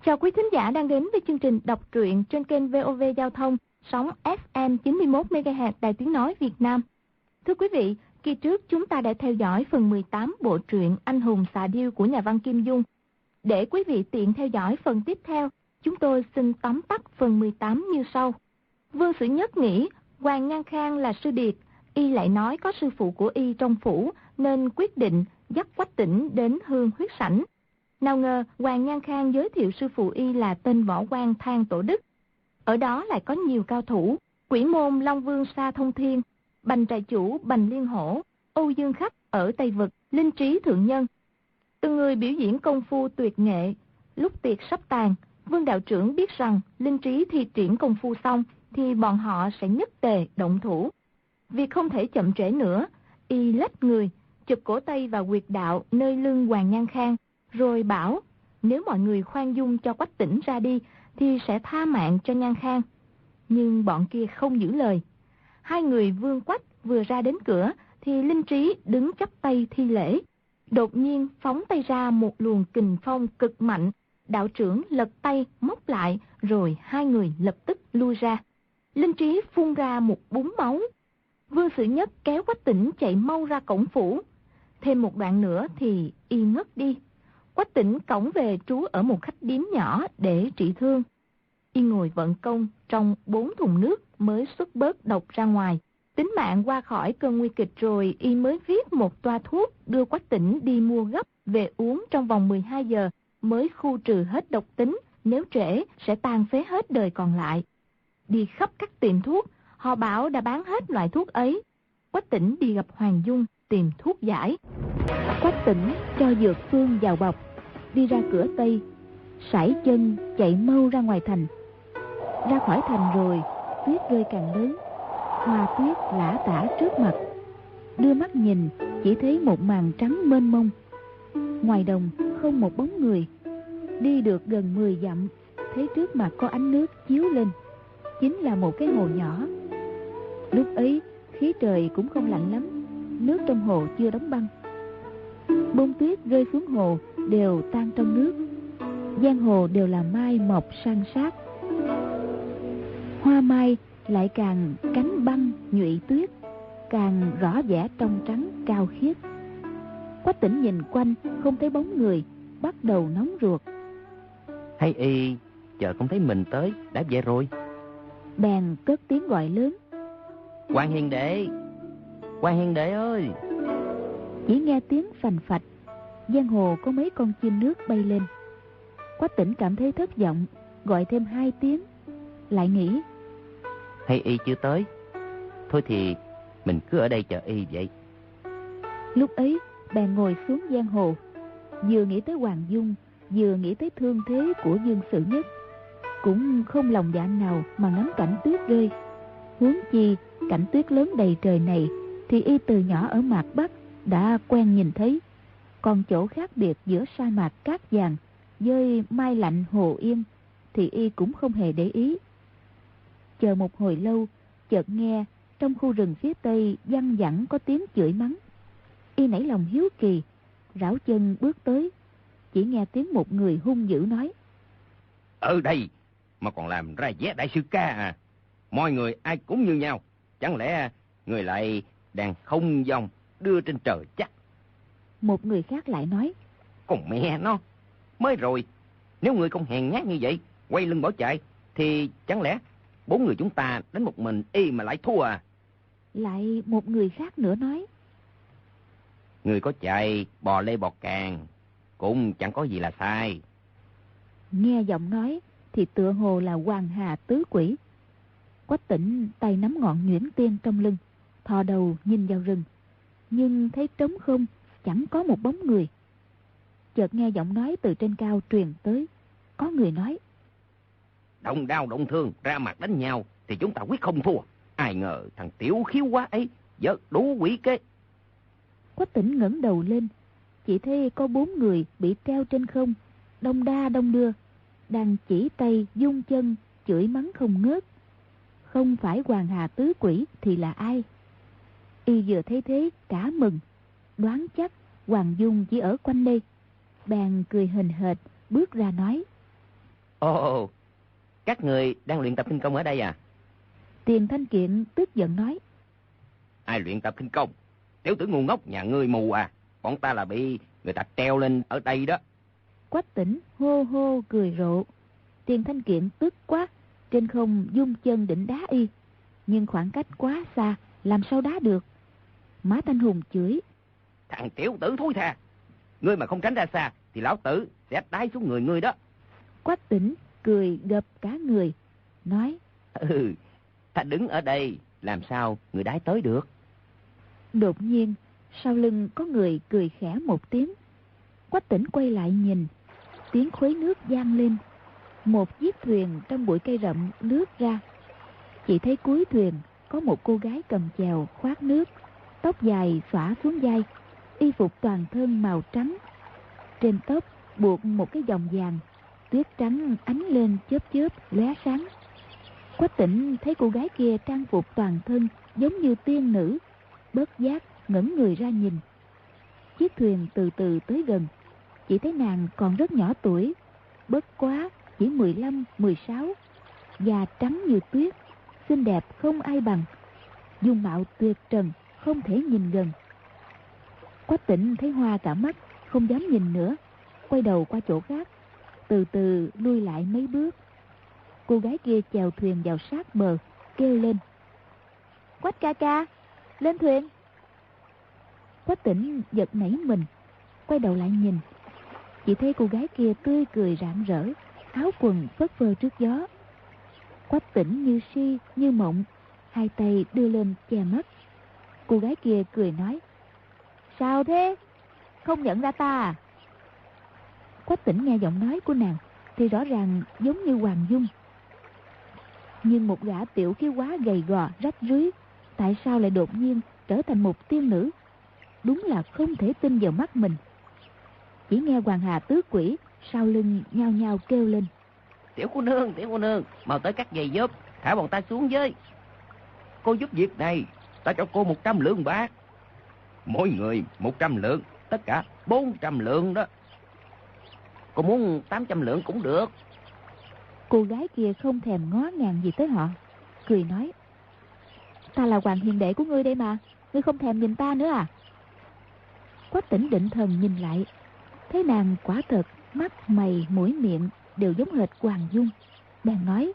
Chào quý thính giả đang đến với chương trình đọc truyện trên kênh VOV Giao thông, sóng FM 91 MHz Đài Tiếng nói Việt Nam. Thưa quý vị, kỳ trước chúng ta đã theo dõi phần 18 bộ truyện Anh hùng xạ điêu của nhà văn Kim Dung. Để quý vị tiện theo dõi phần tiếp theo, chúng tôi xin tóm tắt phần 18 như sau. Vương Sử Nhất nghĩ Hoàng Nhan Khang là sư điệt, y lại nói có sư phụ của y trong phủ nên quyết định dắt Quách Tĩnh đến Hương Huyết Sảnh. Nào ngờ Hoàng Nhan Khang giới thiệu sư phụ y là tên võ quan Thang Tổ Đức. Ở đó lại có nhiều cao thủ, Quỷ Môn Long Vương Sa Thông Thiên, Bành Trại Chủ Bành Liên Hổ, Âu Dương Khách ở Tây Vực, Linh Trí Thượng Nhân. Từng người biểu diễn công phu tuyệt nghệ. Lúc tiệc sắp tàn, Vương đạo trưởng biết rằng Linh Trí thi triển công phu xong thì bọn họ sẽ nhất tề động thủ. Việc không thể chậm trễ nữa, y lách người, chụp cổ tay vào huyệt đạo nơi lưng Hoàng Nhan Khang, rồi bảo nếu mọi người khoan dung cho Quách Tĩnh ra đi thì sẽ tha mạng cho Nhan Khang. Nhưng bọn kia không giữ lời. Hai người Vương Quách vừa ra đến cửa thì Linh Trí đứng chắp tay thi lễ. Đột nhiên phóng tay ra một luồng kình phong cực mạnh, đạo trưởng lật tay móc lại, rồi hai người lập tức lui ra. Linh Trí phun ra một búng máu. Vương Sử Nhất kéo Quách Tĩnh chạy mau ra cổng phủ. Thêm một đoạn nữa thì y ngất đi. Quách Tĩnh cõng về trú ở một khách điếm nhỏ để trị thương. Y ngồi vận công trong 4 thùng nước mới xuất bớt độc ra ngoài. Tính mạng qua khỏi cơn nguy kịch rồi, y mới viết một toa thuốc đưa Quách Tĩnh đi mua gấp về uống trong vòng 12 giờ mới khu trừ hết độc tính, nếu trễ sẽ tàn phế hết đời còn lại. Đi khắp các tiệm thuốc, họ bảo đã bán hết loại thuốc ấy. Quách Tĩnh đi gặp Hoàng Dung tìm thuốc giải. Quách Tĩnh cho dược phương vào bọc, đi ra cửa Tây, sải chân chạy mau ra ngoài thành. Ra khỏi thành rồi, tuyết rơi càng lớn, hoa tuyết lả tả trước mặt. Đưa mắt nhìn, chỉ thấy một màn trắng mênh mông. Ngoài đồng không một bóng người. Đi được gần 10 dặm, thấy trước mặt có ánh nước chiếu lên, chính là một cái hồ nhỏ. Lúc ấy khí trời cũng không lạnh lắm, nước trong hồ chưa đóng băng. Bông tuyết rơi xuống hồ đều tan trong nước. Giang hồ đều là mai mọc san sát. Hoa mai lại càng cánh băng nhụy tuyết, càng rõ vẻ trong trắng cao khiết. Quách Tĩnh nhìn quanh không thấy bóng người, bắt đầu nóng ruột. Hay y chờ không thấy mình tới đã về rồi. Bèn cất tiếng gọi lớn: Quan Hiền Đệ, Quan Hiền Đệ ơi! Chỉ nghe tiếng phành phạch, giang hồ có mấy con chim nước bay lên. Quách Tĩnh cảm thấy thất vọng, gọi thêm 2 tiếng, lại nghĩ hay y chưa tới, thôi thì mình cứ ở đây chờ y vậy. Lúc ấy bèn ngồi xuống giang hồ, vừa nghĩ tới Hoàng Dung, vừa nghĩ tới thương thế của Vương Sử Nhất. Cũng không lòng dạ nào mà ngắm cảnh tuyết rơi. Huống chi cảnh tuyết lớn đầy trời này thì y từ nhỏ ở mạc Bắc đã quen nhìn thấy. Còn chỗ khác biệt giữa sa mạc cát vàng với mai lạnh hồ yên thì y cũng không hề để ý. Chờ một hồi lâu, chợt nghe trong khu rừng phía tây văng vẳng có tiếng chửi mắng. Y nảy lòng hiếu kỳ, rảo chân bước tới, chỉ nghe tiếng một người hung dữ nói: Ở đây mà còn làm ra vẻ đại sư ca à? Mọi người ai cũng như nhau, chẳng lẽ người lại đang không dòng đưa trên trời chắc? Một người khác lại nói: Còn mẹ nó, mới rồi, nếu người không hèn nhát như vậy, quay lưng bỏ chạy, thì chẳng lẽ 4 người chúng ta đánh một mình y mà lại thua à? Lại một người khác nữa nói: Người có chạy bò lê bò càng cũng chẳng có gì là sai. Nghe giọng nói thì tựa hồ là Hoàng Hà tứ quỷ. Quách Tĩnh tay nắm ngọn nhuyễn tiên trong lưng, thò đầu nhìn vào rừng, nhưng thấy trống không, chẳng có một bóng người. Chợt nghe giọng nói từ trên cao truyền tới, có người nói: Động đao động thương ra mặt đánh nhau thì chúng ta quyết không thua. Ai ngờ thằng tiểu khiếu quá ấy vớ đủ quỷ kế. Quách Tĩnh ngẩng đầu lên, chỉ thấy có 4 người bị treo trên không, đông đa đông đưa, đang chỉ tay dung chân chửi mắng không ngớt. Không phải Hoàng Hà tứ quỷ thì là ai? Y vừa thấy thế cả mừng, đoán chắc Hoàng Dung chỉ ở quanh đây, bèn cười hình hệt bước ra nói: Ồ, các người đang luyện tập khinh công ở đây à? Tiền Thanh Kiện tức giận nói. Ai luyện tập khinh công? Tiểu tử ngu ngốc nhà ngươi mù à? Bọn ta là bị người ta treo lên ở đây đó. Quách Tĩnh hô hô cười rộ. Tiền Thanh Kiện tức quá, trên không dung chân định đá y, nhưng khoảng cách quá xa, làm sao đá được. Mã Thanh Hùng chửi. Thằng tiểu tử thối tha, ngươi mà không tránh ra xa thì lão tử sẽ đái xuống người ngươi đó. Quách Tĩnh cười gập cả người, nói. Ta đứng ở đây, làm sao người đái tới được? Đột nhiên, sau lưng có người cười khẽ một tiếng. Quách Tĩnh quay lại nhìn, tiếng khuấy nước vang lên. Một chiếc thuyền trong bụi cây rậm lướt ra. Chỉ thấy cuối thuyền có một cô gái cầm chèo khoác nước, tóc dài xõa xuống vai, y phục toàn thân màu trắng. Trên tóc buộc một cái vòng vàng, tuyết trắng ánh lên chớp chớp lóe sáng. Quách Tĩnh thấy cô gái kia trang phục toàn thân giống như tiên nữ, bất giác ngẩng người ra nhìn. Chiếc thuyền từ từ tới gần, chỉ thấy nàng còn rất nhỏ tuổi, bất quá chỉ 15, 16, da trắng như tuyết, xinh đẹp không ai bằng, dung mạo tuyệt trần, không thể nhìn gần. Quách Tĩnh thấy hoa cả mắt, không dám nhìn nữa, quay đầu qua chỗ khác, từ từ lui lại mấy bước. Cô gái kia chèo thuyền vào sát bờ, kêu lên. Quách ca ca, lên thuyền. Quách Tĩnh giật nảy mình, quay đầu lại nhìn, chỉ thấy cô gái kia tươi cười rạng rỡ, áo quần phất phơ trước gió. Quách Tĩnh như si như mộng, hai tay đưa lên che mắt. Cô gái kia cười nói. Sao thế? Không nhận ra ta à? Quách Tĩnh nghe giọng nói của nàng thì rõ ràng giống như Hoàng Dung, nhưng một gã tiểu khí quá gầy gò rách rưới, tại sao lại đột nhiên trở thành một tiên nữ? Đúng là không thể tin vào mắt mình. Chỉ nghe Hoàng Hà Tứ Quỷ sau lưng nhao nhao kêu lên. Tiểu cô nương, mau tới cắt giày giúp, thả bọn ta xuống với. Cô giúp việc này, ta cho cô 100 lượng bạc. Mỗi người 100 lượng, tất cả 400 lượng đó. Cô muốn 800 lượng cũng được. Cô gái kia không thèm ngó ngàng gì tới họ, cười nói. Ta là Hoàng hiền đệ của ngươi đây mà, ngươi không thèm nhìn ta nữa à? Quách Tĩnh định thần nhìn lại, thấy nàng quả thật mắt mày mũi miệng đều giống hệt Hoàng Dung, bèn nói.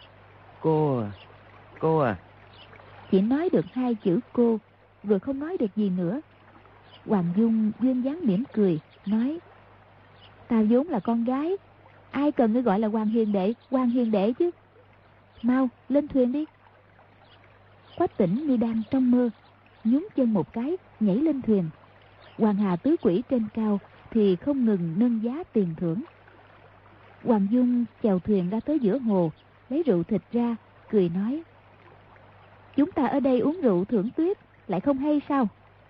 Cô à. Chỉ nói được hai chữ cô, rồi không nói được gì nữa. Hoàng Dung duyên dáng mỉm cười, nói. Ta vốn là con gái, ai cần ngươi gọi là Hoàng hiền đệ chứ. Mau lên thuyền đi. Quách Tĩnh như đang trong mơ, nhún chân một cái nhảy lên thuyền. Hoàng Hà Tứ Quỷ trên cao thì không ngừng nâng giá tiền thưởng. Hoàng Dung chèo thuyền ra tới giữa hồ, lấy rượu thịt ra, cười nói. Chúng ta ở đây uống rượu thưởng tuyết, lại không hay sao?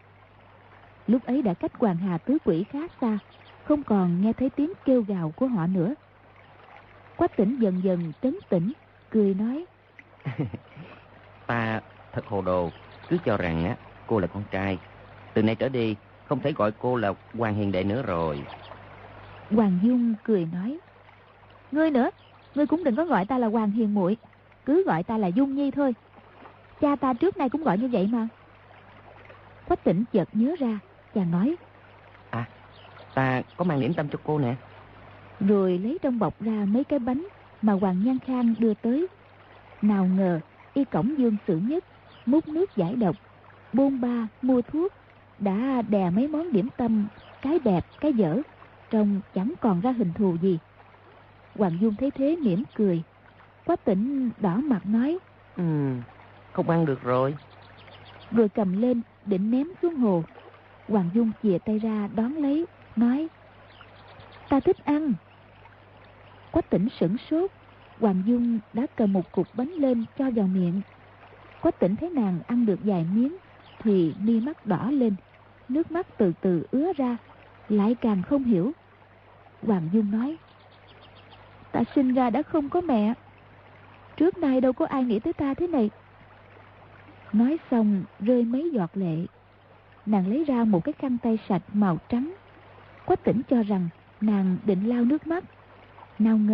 Lúc ấy đã cách Hoàng Hà Tứ Quỷ khá xa, không còn nghe thấy tiếng kêu gào của họ nữa. Quách Tĩnh dần dần trấn tĩnh, cười nói. Ta thật hồ đồ, cứ cho rằng á cô là con trai. Từ nay trở đi không thể gọi cô là Hoàng hiền đệ nữa rồi. Hoàng Dung cười nói. Ngươi nữa, ngươi cũng đừng có gọi ta là Hoàng hiền muội, cứ gọi ta là Dung Nhi thôi. Cha ta trước nay cũng gọi như vậy mà. Quách Tĩnh chợt nhớ ra, chàng nói. À, ta có mang điểm tâm cho cô nè. Rồi lấy trong bọc ra mấy cái bánh mà Hoàng Nhan Khang đưa tới. Nào ngờ y cổng Dương Sử Nhất múc nước giải độc, bôn ba mua thuốc, đã đè mấy món điểm tâm, cái đẹp cái dở, trông chẳng còn ra hình thù gì. Hoàng Dung thấy thế mỉm cười. Quách Tĩnh đỏ mặt nói. Không ăn được rồi. Rồi cầm lên định ném xuống hồ. Hoàng Dung chìa tay ra đón lấy, nói. Ta thích ăn. Quách Tĩnh sửng sốt. Hoàng Dung đã cầm một cục bánh lên cho vào miệng. Quách Tĩnh thấy nàng ăn được vài miếng thì mi mắt đỏ lên, nước mắt từ từ ứa ra, lại càng không hiểu. Hoàng Dung nói. Ta sinh ra đã không có mẹ, trước nay đâu có ai nghĩ tới ta thế này. Nói xong rơi mấy giọt lệ. Nàng lấy ra một cái khăn tay sạch màu trắng. Quách Tĩnh cho rằng nàng định lau nước mắt, nào ngờ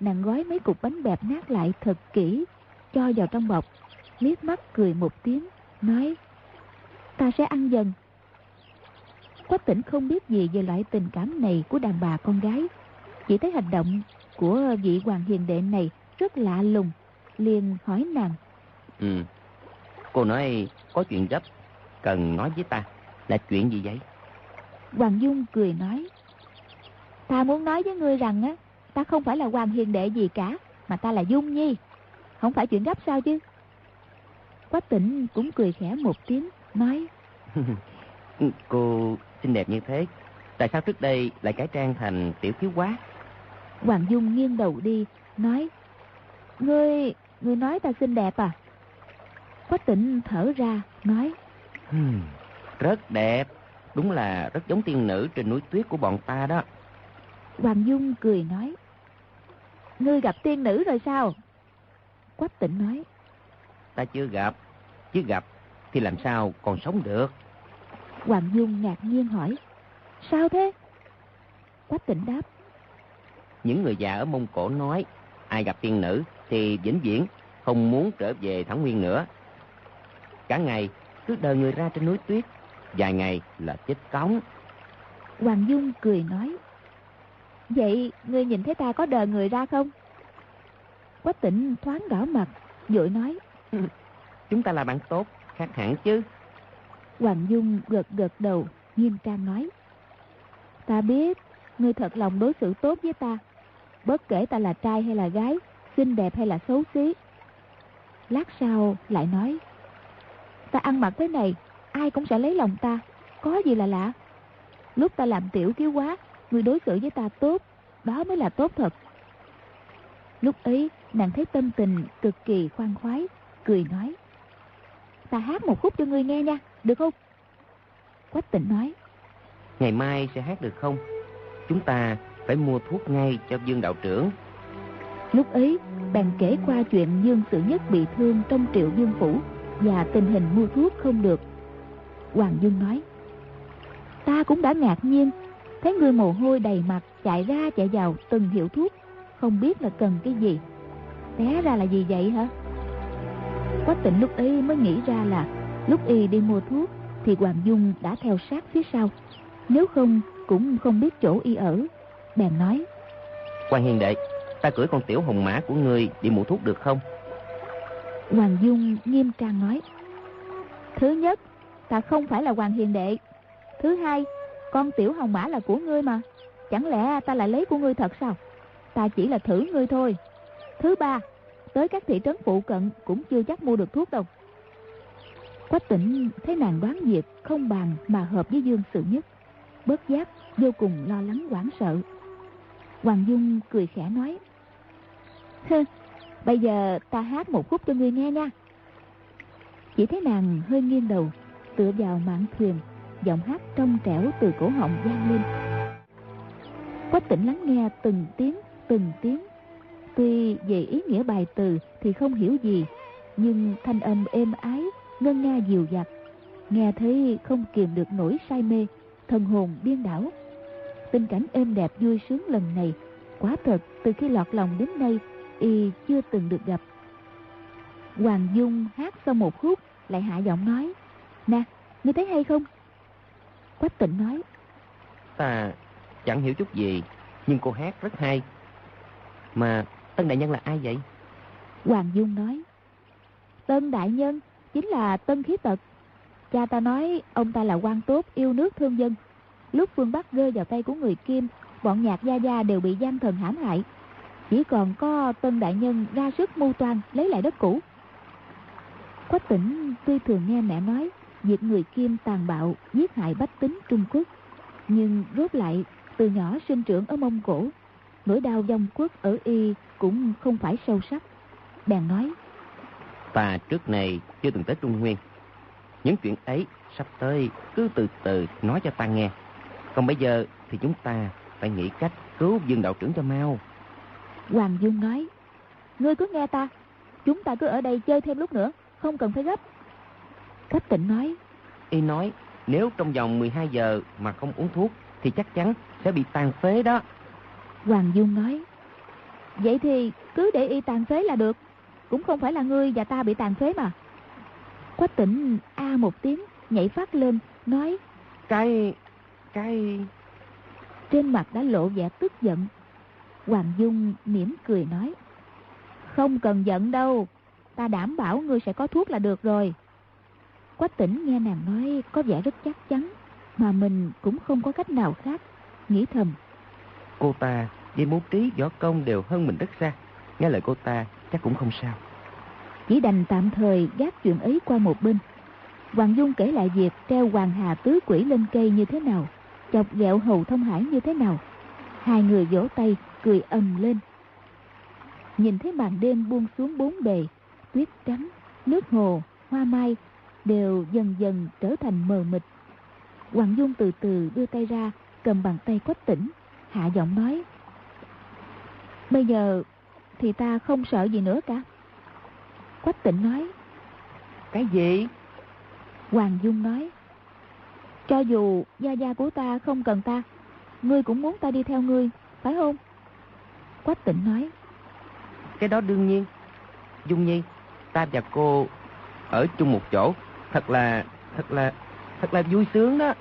nàng gói mấy cục bánh bẹp nát lại thật kỹ, cho vào trong bọc, liếc mắt cười một tiếng, nói: ta sẽ ăn dần. Quách Tĩnh không biết gì về loại tình cảm này của đàn bà con gái, chỉ thấy hành động của vị hoàng hiền đệ này rất lạ lùng, liền hỏi nàng: Cô nói có chuyện gấp cần nói với ta, là chuyện gì vậy? Hoàng Dung cười nói: ta muốn nói với ngươi rằng á, ta không phải là hoàng hiền đệ gì cả, mà ta là Dung Nhi. Không phải chuyện gấp sao chứ? Quách Tĩnh cũng cười khẽ một tiếng, nói: Cô xinh đẹp như thế, tại sao trước đây lại cải trang thành tiểu thiếu quá? Hoàng Dung nghiêng đầu đi, nói: Ngươi nói ta xinh đẹp à? Quách Tĩnh thở ra, nói: Rất đẹp, đúng là rất giống tiên nữ trên núi tuyết của bọn ta đó. Hoàng Dung cười nói: ngươi gặp tiên nữ rồi sao? Quách Tĩnh nói: Ta chưa gặp, chứ gặp thì làm sao còn sống được. Hoàng Dung ngạc nhiên hỏi: sao thế? Quách Tĩnh đáp: những người già ở Mông Cổ nói, ai gặp tiên nữ thì vĩnh viễn không muốn trở về Thảo Nguyên nữa. Cả ngày cứ đờ người ra trên núi tuyết, vài ngày là chết cóng. Hoàng Dung cười nói: vậy ngươi nhìn thấy ta có đờ người ra không? Quách Tĩnh thoáng đỏ mặt, vội nói: chúng ta là bạn tốt, khác hẳn chứ. Hoàng Dung gật gật đầu, nghiêm trang nói: ta biết ngươi thật lòng đối xử tốt với ta, bất kể ta là trai hay là gái, xinh đẹp hay là xấu xí. Lát sau lại nói: ta ăn mặc thế này, ai cũng sẽ lấy lòng ta, có gì là lạ. Lúc ta làm tiểu kiếu quá, ngươi đối xử với ta tốt, đó mới là tốt thật. Lúc ấy nàng thấy tâm tình cực kỳ khoan khoái, cười nói: ta hát một khúc cho ngươi nghe nha, được không? Quách Tĩnh nói: ngày mai sẽ hát được không? Chúng ta phải mua thuốc ngay cho Dương đạo trưởng. Lúc ấy bèn kể qua chuyện Dương Sự Nhất bị thương trong Triệu Dương phủ và tình hình mua thuốc không được. Hoàng Dung nói: ta cũng đã ngạc nhiên, thấy người mồ hôi đầy mặt chạy ra chạy vào từng hiệu thuốc, không biết là cần cái gì. Té ra là gì vậy hả? Quách Tĩnh lúc ấy mới nghĩ ra là lúc y đi mua thuốc thì Hoàng Dung đã theo sát phía sau, nếu không cũng không biết chỗ y ở. Bèn nói: Quan hiền đệ, ta cưỡi con tiểu hồng mã của ngươi đi mua thuốc được không? Hoàng Dung nghiêm trang nói: thứ nhất, ta không phải là hoàng hiền đệ. Thứ hai, con tiểu hồng mã là của ngươi mà, chẳng lẽ ta lại lấy của ngươi thật sao? Ta chỉ là thử ngươi thôi. Thứ ba, tới các thị trấn phụ cận cũng chưa chắc mua được thuốc đâu. Quách Tĩnh thấy nàng đoán việc không bàn mà hợp với Dương Sự Nhất, bớt giác vô cùng lo lắng hoảng sợ. Hoàng Dung cười khẽ nói: bây giờ ta hát một khúc cho ngươi nghe nha. Chỉ thấy nàng hơi nghiêng đầu, tựa vào mạn thuyền, giọng hát trong trẻo từ cổ họng vang lên. Quách Tĩnh lắng nghe từng tiếng. Tuy về ý nghĩa bài từ thì không hiểu gì, nhưng thanh âm êm ái, ngân nga dịu dặt, nghe thấy không kìm được nỗi say mê, thần hồn điên đảo. Tình cảnh êm đẹp vui sướng lần này, quả thật từ khi lọt lòng đến nay y chưa từng được gặp. Hoàng Dung hát xong một khúc lại hạ giọng nói: nè, ngươi thấy hay không? Quách Tĩnh nói: ta chẳng hiểu chút gì, nhưng cô hát rất hay. Mà Tân đại nhân là ai vậy? Hoàng Dung nói: Tân đại nhân chính là Tân Khí Tật. Cha ta nói ông ta là quan tốt, yêu nước thương dân. Lúc phương Bắc rơi vào tay của người Kim, bọn Nhạc Gia Gia đều bị gian thần hãm hại, chỉ còn có Tân đại nhân ra sức mưu toan lấy lại đất cũ. Quách Tĩnh tuy thường nghe mẹ nói việc người Kim tàn bạo giết hại bách tính Trung Quốc, nhưng rốt lại từ nhỏ sinh trưởng ở Mông Cổ, nỗi đau vong quốc ở y cũng không phải sâu sắc. Bèn nói: ta trước này chưa từng tới Trung Nguyên, những chuyện ấy sắp tới cứ từ từ nói cho ta nghe. Còn bây giờ thì chúng ta phải nghĩ cách cứu Dương đạo trưởng cho mau. Hoàng Dung nói: ngươi cứ nghe ta, chúng ta cứ ở đây chơi thêm lúc nữa, không cần phải gấp. Quách Tĩnh nói: Y nói nếu trong vòng 12 giờ mà không uống thuốc thì chắc chắn sẽ bị tàn phế đó. Hoàng Dung nói: Vậy thì cứ để y tàn phế là được. Cũng không phải là ngươi và ta bị tàn phế mà. Quách Tĩnh a một tiếng, nhảy phát lên, nói: Cái... Trên mặt đã lộ vẻ tức giận. Hoàng Dung mỉm cười nói: Không cần giận đâu, ta đảm bảo ngươi sẽ có thuốc là được rồi. Quách Tĩnh nghe nàng nói có vẻ rất chắc chắn, mà mình cũng không có cách nào khác, nghĩ thầm: Cô ta với mưu trí võ công đều hơn mình rất xa, nghe lời cô ta chắc cũng không sao. Chỉ đành tạm thời gác chuyện ấy qua một bên. Hoàng Dung kể lại việc treo Hoàng Hà Tứ Quỷ lên cây như thế nào, chọc ghẹo Hầu Thông Hải như thế nào. Hai người vỗ tay cười ầm lên. Nhìn thấy màn đêm buông xuống bốn bề, tuyết trắng, nước hồ, hoa mai đều dần dần trở thành mờ mịt. Hoàng Dung từ từ đưa tay ra, cầm bàn tay Quách Tĩnh, hạ giọng nói: Bây giờ thì ta không sợ gì nữa cả. Quách Tĩnh nói: Cái gì? Hoàng Dung nói: Cho dù gia gia của ta không cần ta, ngươi cũng muốn ta đi theo ngươi, phải không? Quách Tĩnh nói: Cái đó đương nhiên. Dung Nhi, ta và cô ở chung một chỗ, thật là vui sướng đó.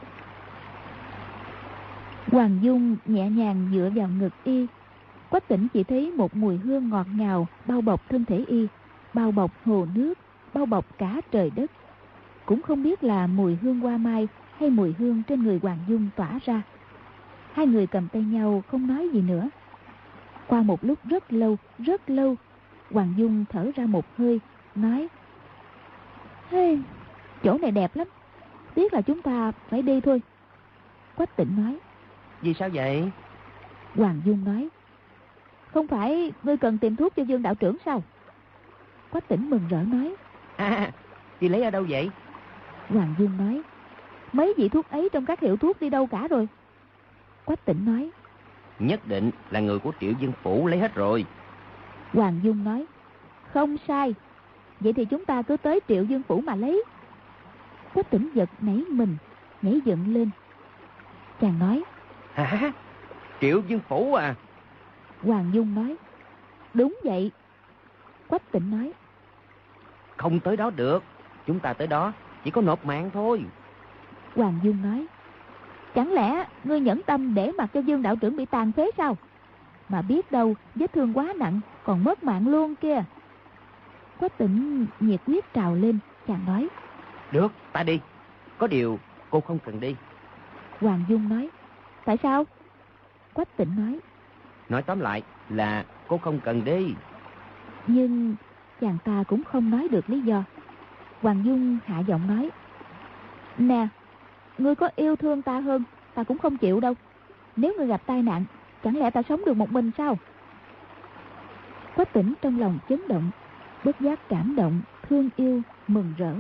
Hoàng Dung nhẹ nhàng dựa vào ngực y. Quách Tĩnh chỉ thấy một mùi hương ngọt ngào bao bọc thân thể y, bao bọc hồ nước, bao bọc cả trời đất. Cũng không biết là mùi hương hoa mai hay mùi hương trên người Hoàng Dung tỏa ra. Hai người cầm tay nhau không nói gì nữa. Qua một lúc rất lâu, Hoàng Dung thở ra một hơi, nói: Hey, chỗ này đẹp lắm, tiếc là chúng ta phải đi thôi. Quách Tĩnh nói: Vì sao vậy? Hoàng Dung nói: Không phải ngươi cần tìm thuốc cho Dương đạo trưởng sao? Quách Tĩnh mừng rỡ nói: Chị lấy ở đâu vậy? Hoàng Dung nói: Mấy vị thuốc ấy trong các hiệu thuốc đi đâu cả rồi? Quách Tĩnh nói: Nhất định là người của Triệu Dương Phủ lấy hết rồi. Hoàng Dung nói: Không sai. Vậy thì chúng ta cứ tới Triệu Dương Phủ mà lấy. Quách Tĩnh giật nảy mình, nhảy dựng lên. Chàng nói: Hả? Triệu Dương Phủ à? Hoàng Dung nói: Đúng vậy. Quách Tĩnh nói: Không tới đó được, chúng ta tới đó chỉ có nộp mạng thôi. Hoàng Dung nói: Chẳng lẽ ngươi nhẫn tâm để mặc cho Dương đạo trưởng bị tàn phế sao? Mà biết đâu vết thương quá nặng, còn mất mạng luôn kia. Quách Tĩnh nhiệt huyết trào lên, chàng nói: Được, ta đi. Có điều cô không cần đi. Hoàng Dung nói: Tại sao? Quách Tĩnh nói: Nói tóm lại là cô không cần đi. Nhưng chàng ta cũng không nói được lý do. Hoàng Dung hạ giọng nói: Nè, ngươi có yêu thương ta hơn, ta cũng không chịu đâu. Nếu ngươi gặp tai nạn, chẳng lẽ ta sống được một mình sao? Quách Tĩnh trong lòng chấn động, bất giác cảm động, thương yêu, mừng rỡ.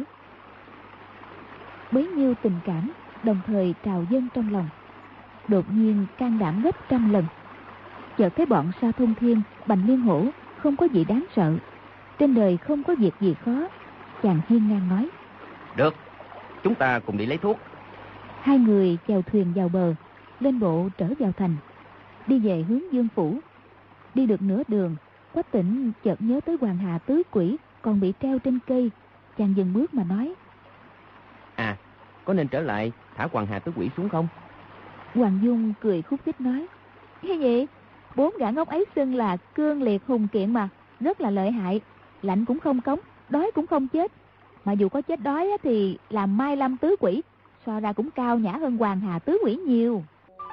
Bấy nhiêu tình cảm đồng thời trào dâng trong lòng, đột nhiên can đảm gấp trăm lần. Chợt thấy bọn Sa Thông Thiên, Bành Liên Hổ không có gì đáng sợ, trên đời không có việc gì khó. Chàng hiên ngang nói: Được, chúng ta cùng đi lấy thuốc. Hai người chèo thuyền vào bờ, lên bộ trở vào thành, đi về hướng Dương Phủ. Đi được nửa đường, Quách Tĩnh chợt nhớ tới Hoàng Hà Tứ Quỷ còn bị treo trên cây. Chàng dừng bước mà nói: Có nên trở lại thả Hoàng Hà Tứ Quỷ xuống không? Hoàng Dung cười khúc khích nói: Cái gì? 4 gã ngốc ấy xưng là cương liệt hùng kiện mà, rất là lợi hại. Lạnh cũng không cống, đói cũng không chết. Mà dù có chết đói thì làm Mai Lâm Tứ Quỷ, so ra cũng cao nhã hơn Hoàng Hà Tứ Quỷ nhiều.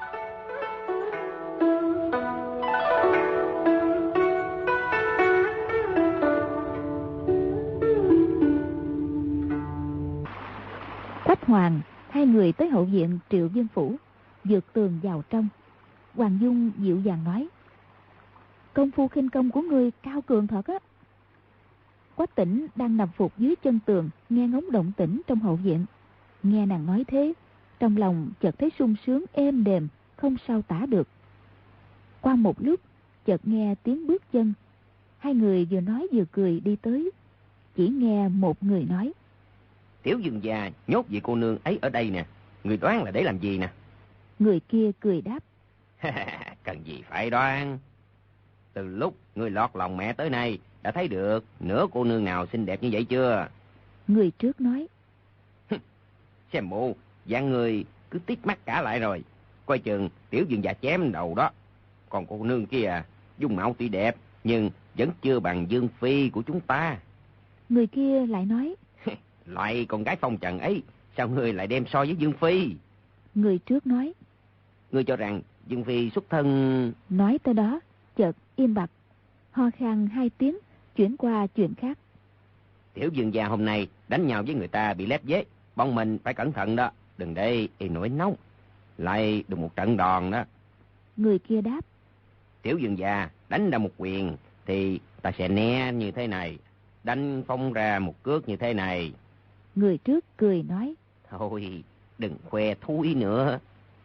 Quách Hoàng, hai người tới hậu viện Triệu Dương Phủ, vượt tường vào trong. Hoàng Dung dịu dàng nói: Công phu khinh công của ngươi cao cường thật á. Quách Tĩnh đang nằm phục dưới chân tường, nghe ngóng động tĩnh trong hậu viện. Nghe nàng nói thế, trong lòng chợt thấy sung sướng êm đềm, không sao tả được. Qua một lúc, chợt nghe tiếng bước chân. Hai người vừa nói vừa cười đi tới. Chỉ nghe một người nói: Tiểu Dương già nhốt vị cô nương ấy ở đây nè, người đoán là để làm gì nè? Người kia cười đáp: Cần gì phải đoán. Từ lúc ngươi lọt lòng mẹ tới nay, đã thấy được nửa cô nương nào xinh đẹp như vậy chưa? Người trước nói. Xem bộ, dạng người cứ tít mắt cả lại rồi. Coi chừng tiểu dương già chém đầu đó. Còn cô nương kia, dung mạo tuy đẹp, nhưng vẫn chưa bằng Dương Phi của chúng ta. Người kia lại nói. Loại con gái phong trần ấy, sao ngươi lại đem so với Dương Phi? Người trước nói. Ngươi cho rằng Dương Phi xuất thân... Nói tới đó, chợt im bặt, ho khan 2 tiếng, chuyển qua chuyện khác. Tiểu dương gia hôm nay đánh nhau với người ta bị lép vế, bọn mình phải cẩn thận đó, đừng để y nổi nóng, lại được một trận đòn đó. Người kia đáp. Tiểu dương gia đánh ra một quyền thì ta sẽ né như thế này, đánh phong ra một cước như thế này. Người trước cười nói. Thôi, đừng khoe thúi nữa.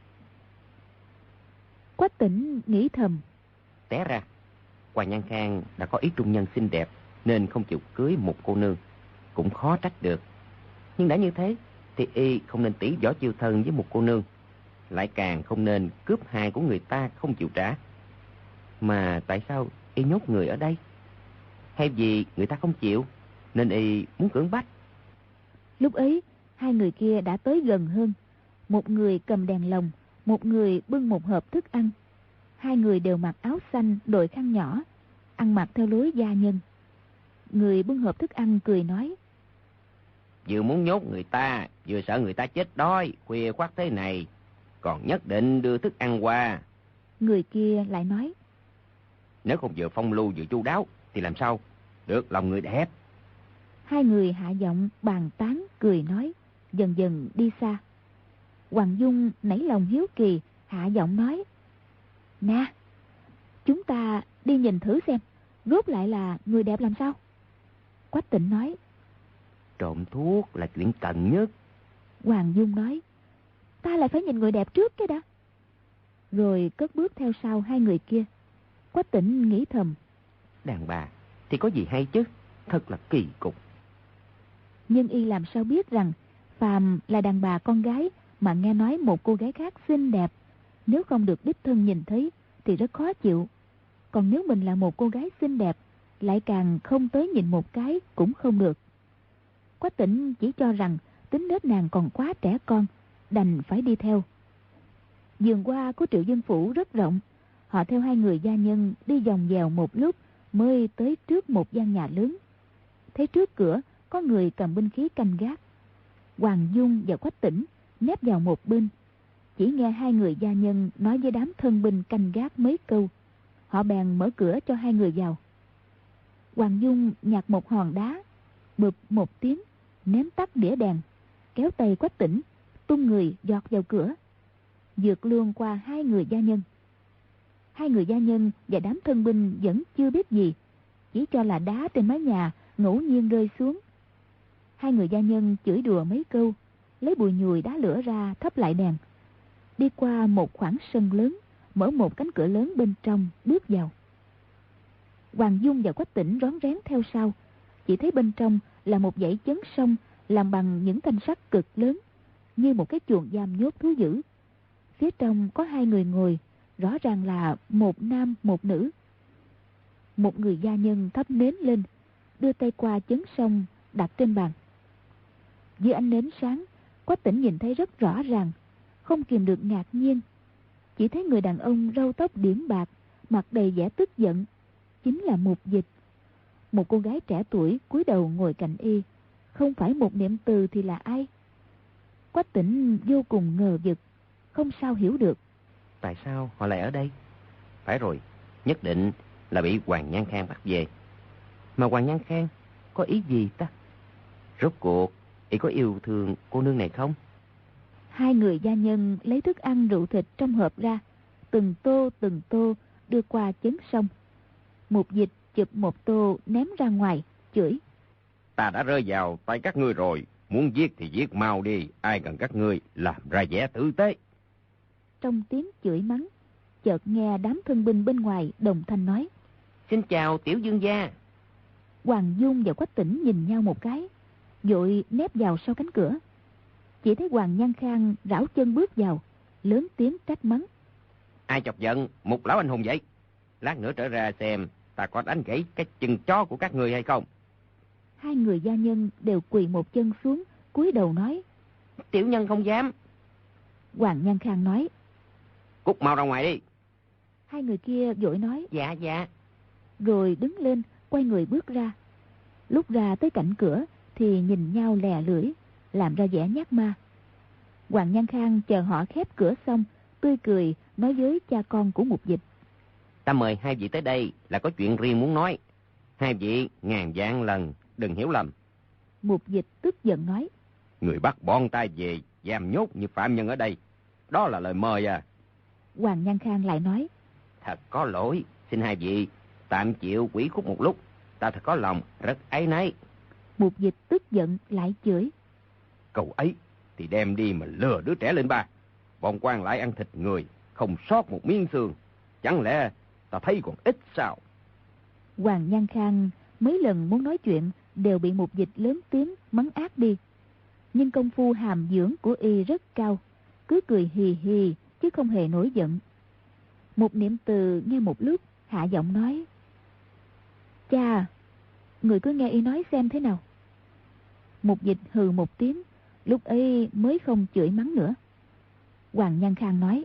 Quách Tỉnh nghĩ thầm. Té ra, Hoàng Nhan Khang đã có ý trung nhân xinh đẹp nên không chịu cưới một cô nương, cũng khó trách được. Nhưng đã như thế thì y không nên tỉ võ chiêu thân với một cô nương, lại càng không nên cướp hàng của người ta không chịu trả. Mà tại sao y nhốt người ở đây? Hay vì người ta không chịu nên y muốn cưỡng bách? Lúc ấy, 2 người kia đã tới gần hơn. Một người cầm đèn lồng, một người bưng một hộp thức ăn. 2 người đều mặc áo xanh đội khăn nhỏ, ăn mặc theo lối gia nhân. Người bưng hộp thức ăn cười nói. Vừa muốn nhốt người ta, vừa sợ người ta chết đói, khuya khoắt thế này, còn nhất định đưa thức ăn qua. Người kia lại nói. Nếu không vừa phong lưu vừa chu đáo thì làm sao được lòng người đẹp? 2 người hạ giọng bàn tán cười nói, dần dần đi xa. Hoàng Dung nảy lòng hiếu kỳ, hạ giọng nói. Nè, chúng ta đi nhìn thử xem, rốt lại là người đẹp làm sao? Quách Tịnh nói. Trộm thuốc là chuyện cần nhất. Hoàng Dung nói. Ta lại phải nhìn người đẹp trước cái đã. Rồi cất bước theo sau 2 người kia. Quách Tịnh nghĩ thầm. Đàn bà thì có gì hay chứ, thật là kỳ cục. Nhưng y làm sao biết rằng phàm là đàn bà con gái mà nghe nói một cô gái khác xinh đẹp, nếu không được đích thân nhìn thấy thì rất khó chịu. Còn nếu mình là một cô gái xinh đẹp, lại càng không tới nhìn một cái cũng không được. Quách Tĩnh chỉ cho rằng tính nết nàng còn quá trẻ con, đành phải đi theo. Vườn hoa của Triệu Dân Phủ rất rộng. Họ theo 2 người gia nhân đi vòng vèo một lúc mới tới trước một gian nhà lớn. Thấy trước cửa có người cầm binh khí canh gác. Hoàng Dung và Quách Tĩnh nép vào một bên, chỉ nghe 2 người gia nhân nói với đám thân binh canh gác mấy câu. Họ bèn mở cửa cho 2 người vào. Hoàng Dung nhặt một hòn đá, bụp một tiếng, ném tắt đĩa đèn, kéo tay Quách Tĩnh, tung người giọt vào cửa, vượt luôn qua 2 người gia nhân. 2 người gia nhân và đám thân binh vẫn chưa biết gì, chỉ cho là đá trên mái nhà ngẫu nhiên rơi xuống. 2 người gia nhân chửi đùa mấy câu, lấy bùi nhùi đá lửa ra thắp lại đèn, đi qua một khoảng sân lớn, mở một cánh cửa lớn bên trong, bước vào. Hoàng Dung và Quách Tĩnh rón rén theo sau, chỉ thấy bên trong là một dãy chấn sông làm bằng những thanh sắt cực lớn, như một cái chuồng giam nhốt thú dữ. Phía trong có 2 người ngồi, rõ ràng là một nam một nữ. Một người gia nhân thắp nến lên, đưa tay qua chấn sông đặt trên bàn. Dưới ánh nến sáng, Quách Tĩnh nhìn thấy rất rõ ràng, không kìm được ngạc nhiên. Chỉ thấy người đàn ông râu tóc điểm bạc, mặt đầy vẻ tức giận, chính là Mục Dịch. Một cô gái trẻ tuổi cúi đầu ngồi cạnh y, không phải Một Niệm Từ thì là ai? Quách Tĩnh vô cùng ngờ vực, không sao hiểu được. Tại sao họ lại ở đây? Phải rồi, nhất định là bị Hoàng Nhan Khang bắt về. Mà Hoàng Nhan Khang có ý gì ta? Rốt cuộc y có yêu thương cô nương này không? 2 người gia nhân lấy thức ăn rượu thịt trong hộp ra, từng tô đưa qua chấn sông. Mục Dịch chụp một tô ném ra ngoài, chửi. Ta đã rơi vào tay các ngươi rồi, muốn giết thì giết mau đi, ai cần các ngươi làm ra vẻ tử tế. Trong tiếng chửi mắng, chợt nghe đám thân binh bên ngoài đồng thanh nói. Xin chào Tiểu Dương gia. Hoàng Dung và Quách Tĩnh nhìn nhau một cái, vội nép vào sau cánh cửa. Chỉ thấy Hoàng Nhan Khang rảo chân bước vào, lớn tiếng trách mắng. Ai chọc giận một lão anh hùng vậy? lát nữa trở ra xem ta có đánh gãy cái chân chó của các ngươi hay không. Hai người gia nhân đều quỳ một chân xuống, cúi đầu nói: Tiểu nhân không dám. Hoàng Nhan Khang nói: Cút mau ra ngoài đi. Hai người kia vội nói: Dạ dạ. Rồi đứng lên, quay người bước ra. Lúc ra tới cạnh cửa thì nhìn nhau lè lưỡi, làm ra vẻ nhát ma. Hoàng Nhan Khang chờ họ khép cửa xong, tươi cười nói với cha con của Mục Dịch: Ta mời hai vị tới đây là có chuyện riêng muốn nói. Hai vị ngàn vạn lần đừng hiểu lầm. Mục Dịch tức giận nói: Người bắt bọn ta về giam nhốt như phạm nhân ở đây, đó là lời mời à? Hoàng Nhan Khang lại nói: Thật có lỗi, xin hai vị tạm chịu quỷ khúc một lúc, ta thật có lòng rất áy náy. Mục Dịch tức giận lại chửi: Cậu ấy thì đem đi mà lừa đứa trẻ lên ba. Bọn quan lại ăn thịt người, không sót một miếng xương. Chẳng lẽ ta thấy còn ít sao? Hoàng Nhan Khang mấy lần muốn nói chuyện đều bị Mục Dịch lớn tiếng mắng ác đi. Nhưng công phu hàm dưỡng của y rất cao, cứ cười hì hì chứ không hề nổi giận. Một Niệm Từ nghe một lúc, hạ giọng nói: Cha, người cứ nghe y nói xem thế nào. Mục Dịch hừ một tiếng, lúc ấy mới không chửi mắng nữa. Hoàng Nhan Khang nói: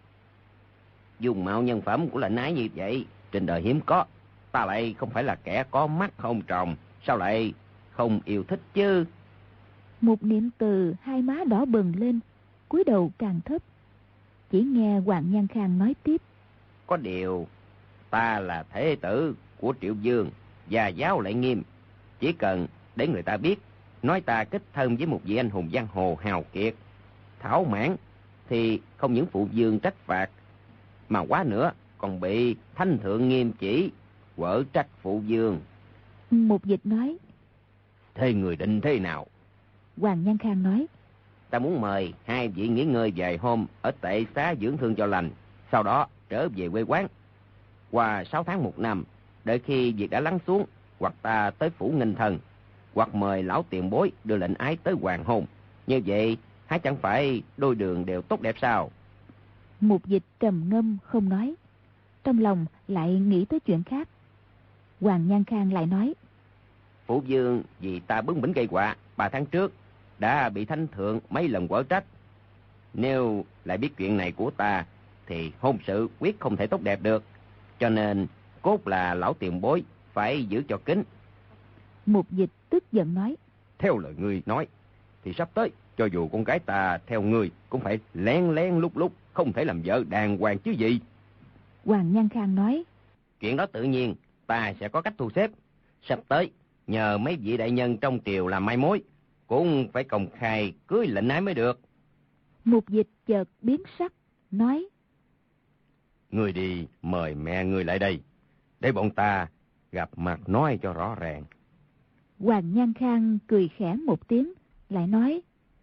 Dùng mạo nhân phẩm của lệnh ái như vậy trên đời hiếm có. Ta lại không phải là kẻ có mắt không tròng, sao lại không yêu thích chứ? Một Niệm Từ hai má đỏ bừng lên, cúi đầu càng thấp. Chỉ nghe Hoàng Nhan Khang nói tiếp: Có điều ta là thế tử của Triệu Dương, và giáo lại nghiêm. Chỉ cần để người ta biết nói ta kết thân với một vị anh hùng giang hồ hào kiệt, thảo mãn, thì không những phụ vương trách phạt, mà quá nữa còn bị thanh thượng nghiêm chỉ, quở trách phụ vương. Mục Dịch nói: Thế người định thế nào? Hoàng Nhan Khang nói: Ta muốn mời hai vị nghỉ ngơi vài hôm ở tệ xá dưỡng thương cho lành, sau đó trở về quê quán. Qua 6 tháng 1 năm, đợi khi việc đã lắng xuống, hoặc ta tới phủ nghênh thần, hoặc mời lão tiền bối đưa lệnh ái tới hoàng hôn. Như vậy há chẳng phải đôi đường đều tốt đẹp sao? Mục Dịch trầm ngâm không nói, trong lòng lại nghĩ tới chuyện khác. Hoàng Nhan Khang lại nói: Phụ vương vì ta bướng bỉnh gây họa 3 tháng trước đã bị thánh thượng mấy lần quở trách. Nếu lại biết chuyện này của ta thì hôn sự quyết không thể tốt đẹp được. Cho nên cốt là lão tiền bối phải giữ cho kín. Mục Dịch tức giận nói: Theo lời ngươi nói thì sắp tới cho dù con gái ta theo ngươi cũng phải lén lén lúc lúc, không thể làm vợ đàng hoàng chứ gì. Hoàng Nhan Khang nói: Chuyện đó tự nhiên ta sẽ có cách thu xếp. Sắp tới nhờ mấy vị đại nhân trong triều làm mai mối, cũng phải công khai cưới lệnh ái mới được. Mục Dịch chợt biến sắc, nói: Ngươi đi mời mẹ ngươi lại đây, để bọn ta gặp mặt nói cho rõ ràng. Hoàng Nhan Khang cười khẽ một tiếng, lại nói: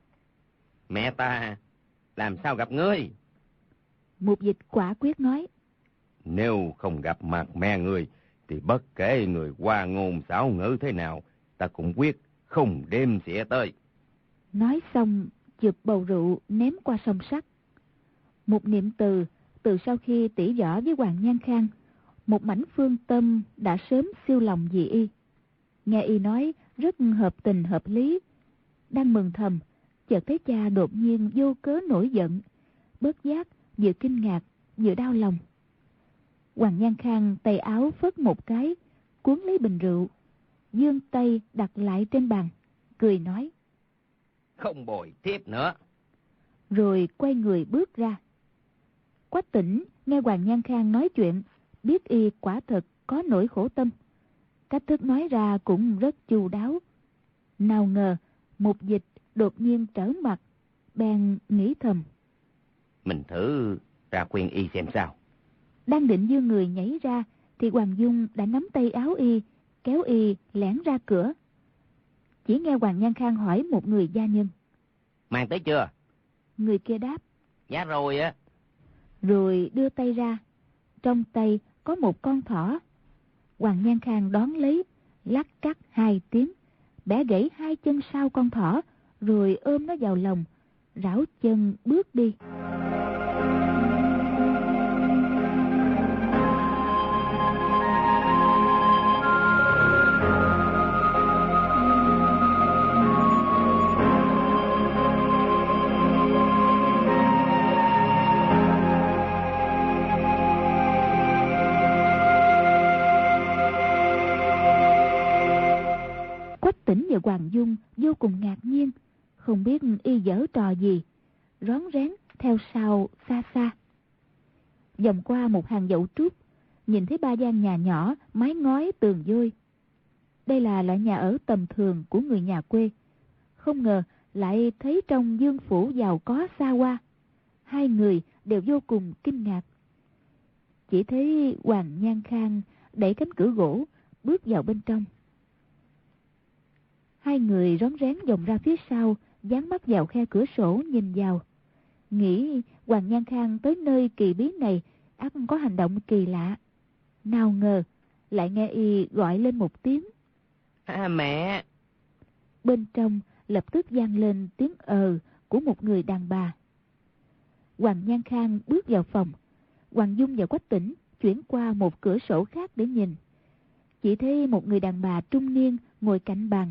Mẹ ta làm sao gặp ngươi? Mục Dịch quả quyết nói: Nếu không gặp mặt mẹ ngươi thì bất kể người qua ngôn xảo ngữ thế nào, ta cũng quyết không đêm xỉa tới. Nói xong chụp bầu rượu ném qua sông sắt. Một Niệm từ sau khi tỉ võ với Hoàng Nhan Khang, một mảnh phương tâm đã sớm siêu lòng vì y. Nghe y nói rất hợp tình hợp lý, đang mừng thầm, chợt thấy cha đột nhiên vô cớ nổi giận, bất giác vừa kinh ngạc vừa đau lòng. Hoàng Nhan Khang tay áo phất một cái, cuốn lấy bình rượu, giương tay đặt lại trên bàn, cười nói: Không bồi tiếp nữa. Rồi quay người bước ra. Quách Tĩnh nghe Hoàng Nhan Khang nói chuyện, biết y quả thật có nỗi khổ tâm, cách thức nói ra cũng rất chu đáo. Nào ngờ Mục Dịch đột nhiên trở mặt, bèn nghĩ thầm: Mình thử ra khuyên y xem sao. Đang định giương người nhảy ra thì Hoàng Dung đã nắm tay áo y, kéo y lẻn ra cửa. Chỉ nghe Hoàng Nhan Khang hỏi một người gia nhân: Mang tới chưa? Người kia đáp: Dạ rồi á. Rồi đưa tay ra, trong tay có một con thỏ. Hoàng Nhan Khang đón lấy, lắc cắt 2 tiếng, bẻ gãy 2 chân sau con thỏ, rồi ôm nó vào lòng, rảo chân bước đi. và Hoàng Dung vô cùng ngạc nhiên, không biết y giở trò gì, rón rén theo sau xa xa. Vòng qua một hàng dậu trúc, nhìn thấy 3 gian nhà nhỏ, mái ngói tường vôi. Đây là loại nhà ở tầm thường của người nhà quê. Không ngờ lại thấy trong dương phủ giàu có xa hoa. Hai người đều vô cùng kinh ngạc. Chỉ thấy Hoàng Nhan Khang đẩy cánh cửa gỗ, bước vào bên trong. Hai người rón rén vòng ra phía sau, dán mắt vào khe cửa sổ nhìn vào. Nghĩ Hoàng Nhan Khang tới nơi kỳ bí này ắt có hành động kỳ lạ. Nào ngờ lại nghe y gọi lên một tiếng. Mẹ! Bên trong lập tức vang lên tiếng của một người đàn bà. Hoàng Nhan Khang bước vào phòng. Hoàng Dung và Quách Tĩnh chuyển qua một cửa sổ khác để nhìn. Chỉ thấy một người đàn bà trung niên ngồi cạnh bàn.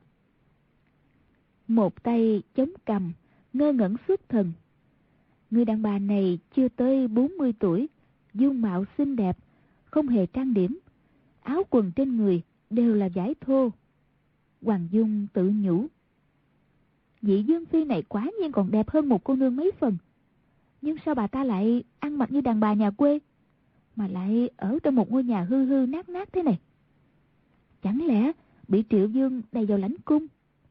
Một tay chống cằm, ngơ ngẩn xuất thần. Người đàn bà này chưa tới 40 tuổi, dung mạo xinh đẹp, không hề trang điểm. Áo quần trên người đều là vải thô. Hoàng Dung tự nhủ. Vị Dương Phi này quả nhiên còn đẹp hơn một cô nương mấy phần. Nhưng sao bà ta lại ăn mặc như đàn bà nhà quê, mà lại ở trong một ngôi nhà hư hư nát nát thế này? Chẳng lẽ bị Triệu Dương đày vào lãnh cung?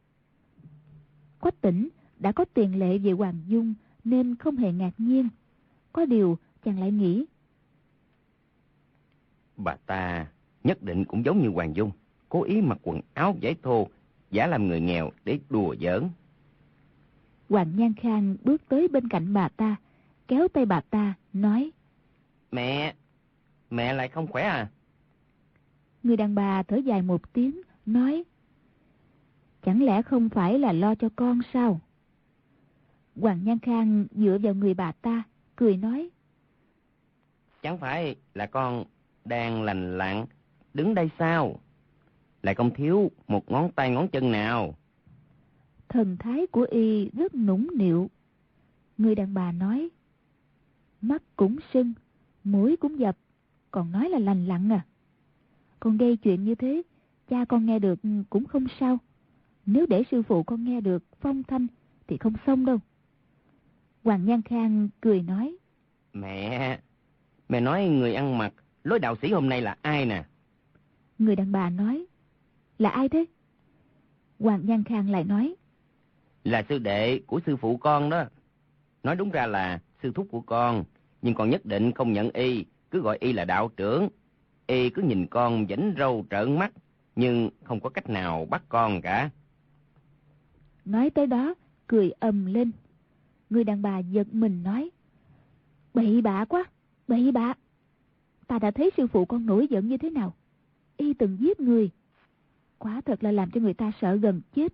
Quách Tĩnh đã có tiền lệ về Hoàng Dung nên không hề ngạc nhiên. Có điều chàng lại nghĩ, bà ta nhất định cũng giống như Hoàng Dung, cố ý mặc quần áo vải thô, giả làm người nghèo để đùa giỡn. Hoàng Nhan Khang bước tới bên cạnh bà ta, kéo tay bà ta, nói: Mẹ lại không khỏe à? Người đàn bà thở dài một tiếng, nói: Chẳng lẽ không phải là lo cho con sao? Hoàng Nhan Khang dựa vào người bà ta, cười nói: Chẳng phải là con đang lành lặn đứng đây sao? Lại không thiếu một ngón tay ngón chân nào. Thần thái của y rất nũng nịu. Người đàn bà nói: Mắt cũng sưng, mũi cũng dập, còn nói là lành lặn à? Con gây chuyện như thế, cha con nghe được cũng không sao. Nếu để sư phụ con nghe được phong thanh thì không xong đâu. Hoàng Nhan Khang cười nói: Mẹ nói người ăn mặc lối đạo sĩ hôm nay là ai nè? Người đàn bà nói: Là ai thế? Hoàng Nhan Khang lại nói: Là sư đệ của sư phụ con đó. Nói đúng ra là sư thúc của con, nhưng con nhất định không nhận y, cứ gọi y là đạo trưởng. Y cứ nhìn con vảnh râu trợn mắt, nhưng không có cách nào bắt con cả. Nói tới đó, cười ầm lên. Người đàn bà giật mình nói: Bậy bạ quá, bậy bạ. Ta đã thấy sư phụ con nổi giận như thế nào. Y từng giết người. Quả thật là làm cho người ta sợ gần chết.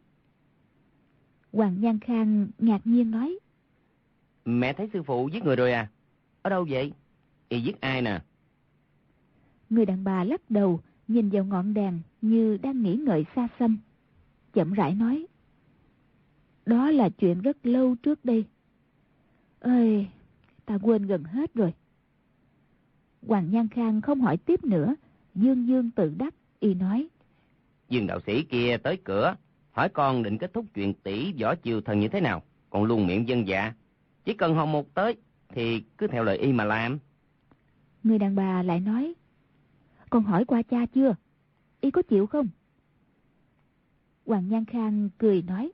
Hoàng Nhan Khang ngạc nhiên nói: Mẹ thấy sư phụ giết người rồi à? Ở đâu vậy? Y giết ai nè? Người đàn bà lắc đầu, nhìn vào ngọn đèn như đang nghĩ ngợi xa xăm. Chậm rãi nói: Đó là chuyện rất lâu trước đây. Ơi, ta quên gần hết rồi. Hoàng Nhan Khang không hỏi tiếp nữa, dương dương tự đắc, y nói: Dương đạo sĩ kia tới cửa, hỏi con định kết thúc chuyện tỷ võ chiêu thần như thế nào. Còn luôn miệng dân dạ, chỉ cần họ một tới thì cứ theo lời y mà làm. Người đàn bà lại nói: Con hỏi qua cha chưa? Y có chịu không? Hoàng Nhan Khang cười nói: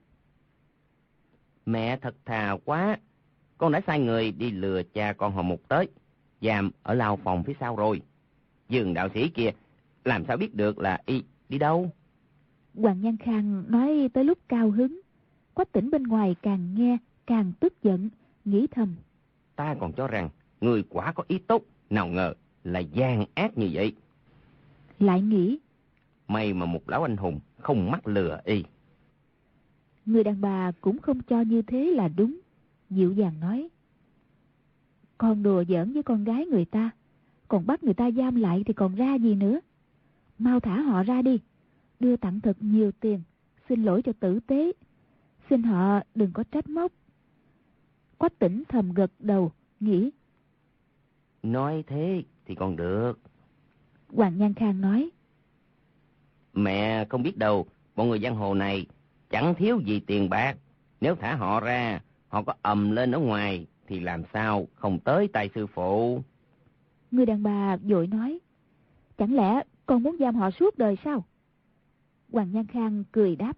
Mẹ thật thà quá. Con đã sai người đi lừa cha con họ một tới, giam ở lao phòng phía sau rồi. Dương đạo sĩ kia làm sao biết được là y đi đâu? Hoàng Nhan Khang nói tới lúc cao hứng. Quách Tĩnh bên ngoài càng nghe càng tức giận, nghĩ thầm: Ta còn cho rằng người quả có ý tốt, nào ngờ là gian ác như vậy. Lại nghĩ: May mà một lão anh hùng không mắc lừa y. Người đàn bà cũng không cho như thế là đúng, dịu dàng nói: Con đùa giỡn với con gái người ta, còn bắt người ta giam lại thì còn ra gì nữa. Mau thả họ ra đi, đưa tặng thật nhiều tiền, xin lỗi cho tử tế, xin họ đừng có trách móc. Quách Tĩnh thầm gật đầu, nghĩ: Nói thế thì còn được. Hoàng Nhan Khang nói: Mẹ không biết đâu, bọn người giang hồ này chẳng thiếu gì tiền bạc. Nếu thả họ ra, họ có ầm lên ở ngoài thì làm sao không tới tay sư phụ. Người đàn bà vội nói, chẳng lẽ con muốn giam họ suốt đời sao? Hoàng Nhan Khang cười đáp,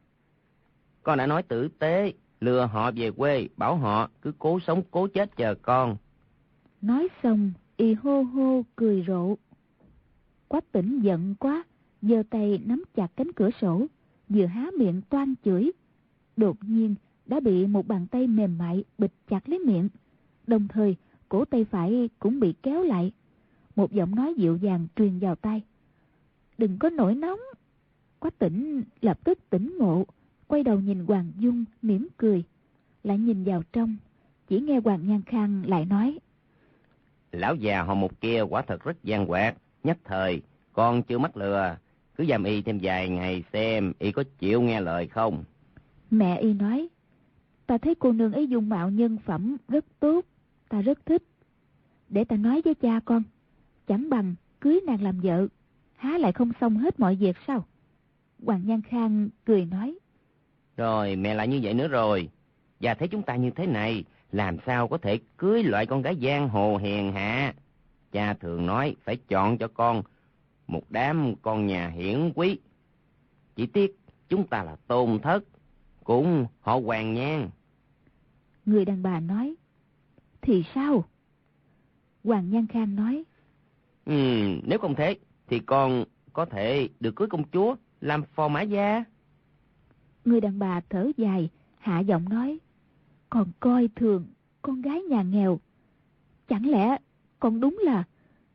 con đã nói tử tế, lừa họ về quê, bảo họ cứ cố sống cố chết chờ con. Nói xong, y hô hô cười rộ. Quách Tỉnh giận quá, giơ tay nắm chặt cánh cửa sổ, vừa há miệng toan chửi, đột nhiên đã bị một bàn tay mềm mại bịt chặt lấy miệng, đồng thời cổ tay phải cũng bị kéo lại. Một giọng nói dịu dàng truyền vào tai, đừng có nổi nóng. Quách Tỉnh lập tức tỉnh ngộ, quay đầu nhìn Hoàng Dung mỉm cười, lại nhìn vào trong, chỉ nghe Hoàng Nhan Khang lại nói, lão già họ Một kia quả thật rất gian hoạt, nhất thời con chưa mắc lừa, cứ giam y thêm vài ngày xem y có chịu nghe lời không. Mẹ y nói, ta thấy cô nương ấy dung mạo nhân phẩm rất tốt, ta rất thích. Để ta nói với cha con, chẳng bằng cưới nàng làm vợ, há lại không xong hết mọi việc sao? Hoàng Nhan Khang cười nói, rồi mẹ lại như vậy nữa rồi, và thấy chúng ta như thế này, làm sao có thể cưới loại con gái giang hồ hèn hạ. Cha thường nói phải chọn cho con một đám con nhà hiển quý. Chỉ tiếc chúng ta là tôn thất, cũng họ Hoàng Nhan. Người đàn bà nói, thì sao? Hoàng Nhan Khang nói, nếu không thế thì con có thể được cưới công chúa làm phò mã gia. Người đàn bà thở dài, hạ giọng nói, còn coi thường con gái nhà nghèo, chẳng lẽ con đúng là...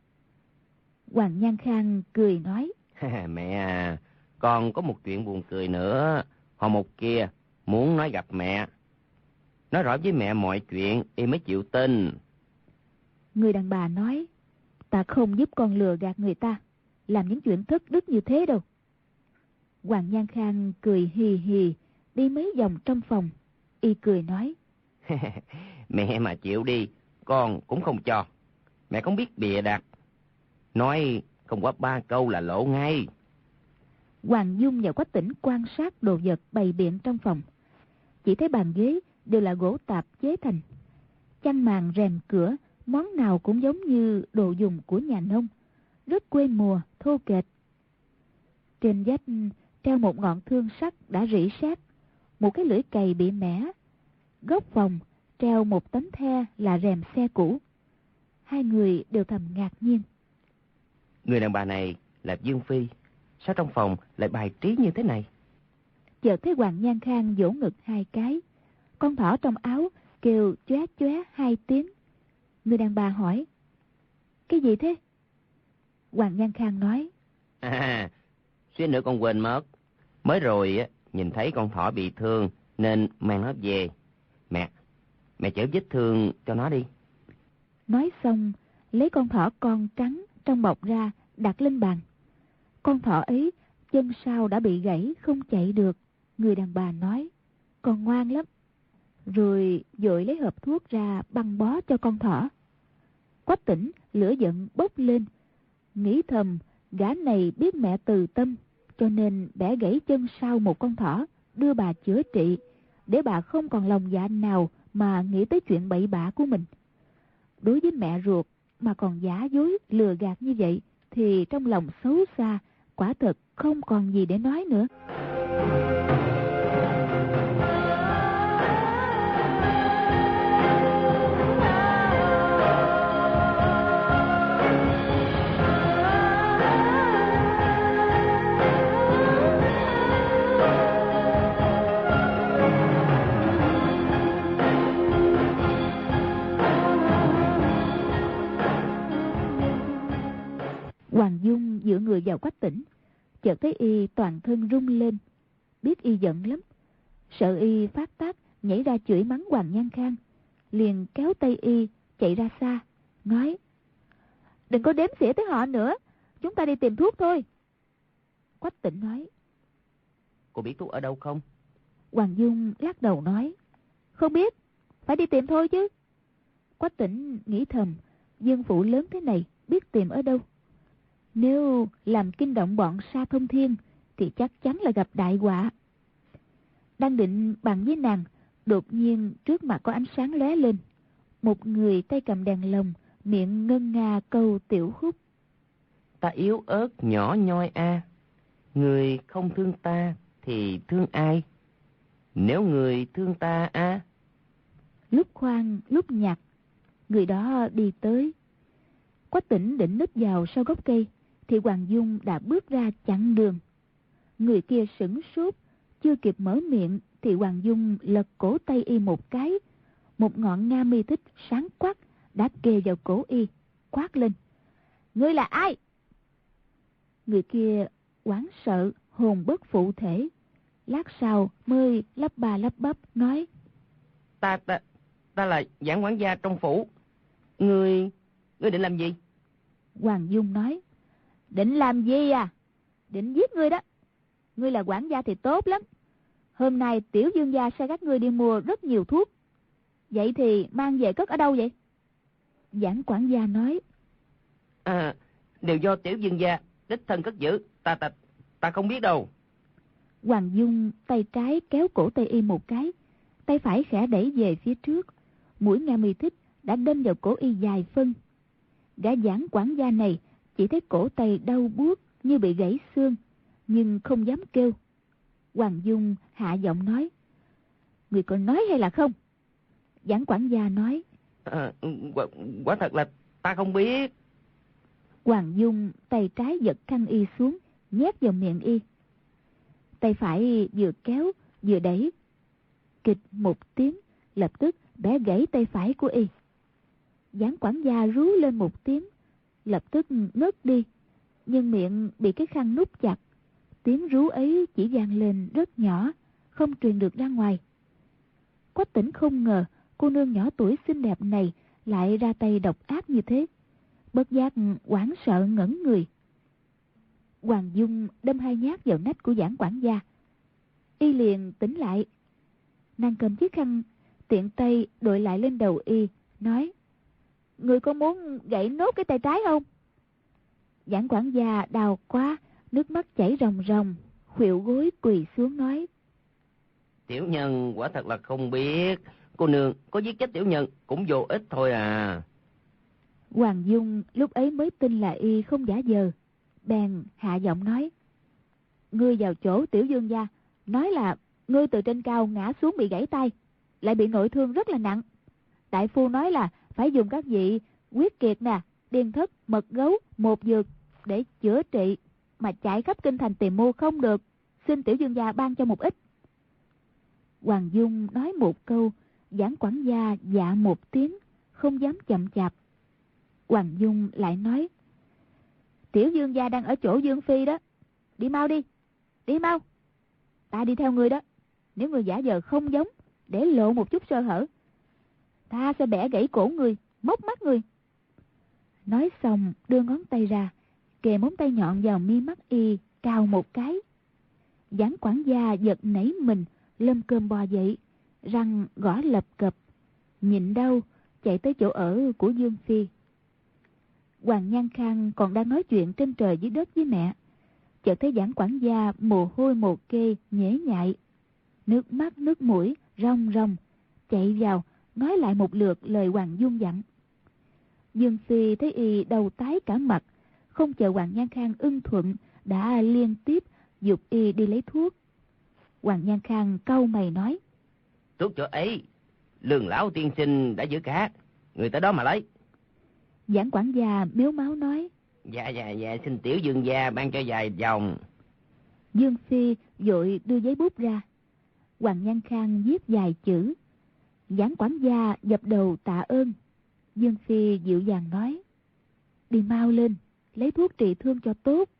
Hoàng Nhan Khang cười nói, mẹ à, con có một chuyện buồn cười nữa. Họ Một kia muốn nói gặp mẹ, nói rõ với mẹ mọi chuyện y mới chịu tin. Người đàn bà nói, ta không giúp con lừa gạt người ta, làm những chuyện thất đức như thế đâu. Hoàng Nhan Khang cười hì hì, đi mấy vòng trong phòng, y cười nói, mẹ mà chịu đi, con cũng không cho. Mẹ không biết bịa đặt, nói không quá 3 câu là lộ ngay. Hoàng Dung và Quách Tỉnh quan sát đồ vật bày biện trong phòng, chỉ thấy bàn ghế đều là gỗ tạp chế thành, chăn màn rèm cửa món nào cũng giống như đồ dùng của nhà nông, rất quê mùa thô kệch. Trên vách treo một ngọn thương sắt đã rỉ sét, một cái lưỡi cày bị mẻ. Góc phòng treo một tấm the là rèm xe cũ. Hai người đều thầm ngạc nhiên. Người đàn bà này là Dương Phi, sao trong phòng lại bài trí như thế này? Chợt thấy Hoàng Nhan Khang vỗ ngực 2 cái, con thỏ trong áo kêu chóe chóe 2 tiếng. Người đàn bà hỏi, cái gì thế? Hoàng Nhan Khang nói, suýt nữa con quên mất. Mới rồi nhìn thấy con thỏ bị thương nên mang nó về. Mẹ chữa vết thương cho nó đi. Nói xong, lấy con thỏ con trắng trong bọc ra đặt lên bàn. Con thỏ ấy chân sau đã bị gãy không chạy được. Người đàn bà nói, con ngoan lắm. Rồi vội lấy hộp thuốc ra băng bó cho con thỏ. Quách Tỉnh lửa giận bốc lên, nghĩ thầm gã này biết mẹ từ tâm, cho nên bẻ gãy chân sau một con thỏ, đưa bà chữa trị, để bà không còn lòng dạ nào mà nghĩ tới chuyện bậy bạ của mình. Đối với mẹ ruột mà còn giả dối lừa gạt như vậy thì trong lòng xấu xa, quả thật không còn gì để nói nữa. Hoàng Dung dựa người vào Quách Tỉnh, chợt thấy y toàn thân rung lên, biết y giận lắm, sợ y phát tác nhảy ra chửi mắng Hoàng Nhan Khang, liền kéo tay y chạy ra xa, nói, đừng có đếm xỉa tới họ nữa, chúng ta đi tìm thuốc thôi. Quách Tỉnh nói, cô biết thuốc ở đâu không? Hoàng Dung lắc đầu nói, không biết, phải đi tìm thôi chứ. Quách Tỉnh nghĩ thầm, Dương phụ lớn thế này biết tìm ở đâu. Nếu làm kinh động bọn Sa Thông Thiên thì chắc chắn là gặp đại họa. Đang định bàn với nàng, đột nhiên trước mặt có ánh sáng lóe lên. Một người tay cầm đèn lồng, miệng ngân nga câu tiểu khúc. Ta yếu ớt nhỏ nhoi a, người không thương ta thì thương ai? Nếu người thương ta a. Lúc khoan lúc nhạc, người đó đi tới. Quách Tĩnh định núp vào sau gốc cây thì Hoàng Dung đã bước ra chặn đường. Người kia sửng sốt, chưa kịp mở miệng thì Hoàng Dung lật cổ tay y một cái. Một ngọn nga mi tích sáng quắc đã kề vào cổ y, quát lên: "Ngươi là ai?" Người kia hoảng sợ, hồn bất phụ thể. Lát sau mới lắp ba lắp bắp nói: Ta là Giảng quản gia trong phủ. Ngươi định làm gì? Hoàng Dung nói: "Định làm gì à? Định giết ngươi đó. Ngươi là quản gia thì tốt lắm. Hôm nay tiểu dương gia sai các ngươi đi mua rất nhiều thuốc. Vậy thì mang về cất ở đâu vậy?" Giảng quản gia nói: Đều do tiểu dương gia đích thân cất giữ. Ta không biết đâu. Hoàng Dung tay trái kéo cổ tay y một cái, tay phải khẽ đẩy về phía trước. Mũi nga mi thích đã đâm vào cổ y dài phân. Gã Giảng quản gia này chỉ thấy cổ tay đau buốt như bị gãy xương, nhưng không dám kêu. Hoàng Dung hạ giọng nói: "Người có nói hay là không?" Giảng quản gia nói: Quả thật là ta không biết. Hoàng Dung tay trái giật khăn y xuống, nhét vào miệng y. Tay phải vừa kéo vừa đẩy. Kịch một tiếng, lập tức bẻ gãy tay phải của y. Giảng quản gia rú lên một tiếng, lập tức ngất đi, nhưng miệng bị cái khăn nút chặt. Tiếng rú ấy chỉ vang lên rất nhỏ, không truyền được ra ngoài. Quách Tĩnh không ngờ cô nương nhỏ tuổi xinh đẹp này lại ra tay độc ác như thế, bất giác hoảng sợ ngẩn người. Hoàng Dung đâm 2 nhát vào nách của Giảng quản gia. Y liền tỉnh lại. Nàng cầm chiếc khăn tiện tay đội lại lên đầu y, nói: "Người có muốn gãy nốt cái tay trái không?" Giảng quản gia đau quá, nước mắt chảy ròng ròng, khuỵu gối quỳ xuống nói: "Tiểu nhân quả thật là không biết. Cô nương có giết chết tiểu nhân cũng vô ích thôi à." Hoàng Dung lúc ấy mới tin là y không giả vờ, bèn hạ giọng nói: "Ngươi vào chỗ tiểu dương gia, nói là ngươi từ trên cao ngã xuống bị gãy tay, lại bị nội thương rất là nặng. Đại phu nói là phải dùng các vị huyết kiệt nè, điên thất, mật gấu, một dược để chữa trị, mà chạy khắp kinh thành tìm mua không được, xin tiểu dương gia ban cho một ít." Hoàng Dung nói một câu, Giảng quản gia dạ một tiếng, không dám chậm chạp. Hoàng Dung lại nói: "Tiểu dương gia đang ở chỗ Dương Phi đó, đi mau đi, đi mau. Ta đi theo người đó, nếu người giả vờ không giống, để lộ một chút sơ hở, ta sẽ bẻ gãy cổ người, móc mắt người." Nói xong đưa ngón tay ra, kề móng tay nhọn vào mi mắt y, cào một cái. Giảng quản gia giật nảy mình, lơm cơm bò dậy, răng gõ lập cập, nhịn đau chạy tới chỗ ở của Dương Phi. Hoàng Nhan Khang còn đang nói chuyện trên trời dưới đất với mẹ, chợt thấy Giảng quản gia mồ hôi mồ kê nhễ nhại, nước mắt nước mũi ròng ròng, chạy vào nói lại một lượt lời Hoàng Dung dặn. Dương Phi thấy y đầu tái cả mặt, không chờ Hoàng Nhan Khang ưng thuận đã liên tiếp giục y đi lấy thuốc. Hoàng Nhan Khang cau mày nói: "Thuốc chỗ ấy Lương lão tiên sinh đã giữ cả, người tới đó mà lấy." Giảng quản gia mếu máo nói: Dạ, xin tiểu dương gia ban cho vài vòng." Dương Phi vội đưa giấy bút ra. Hoàng Nhan Khang viết vài chữ. Giảng quản gia dập đầu tạ ơn. Dương Phi dịu dàng nói: "Đi mau lên, lấy thuốc trị thương cho tốt."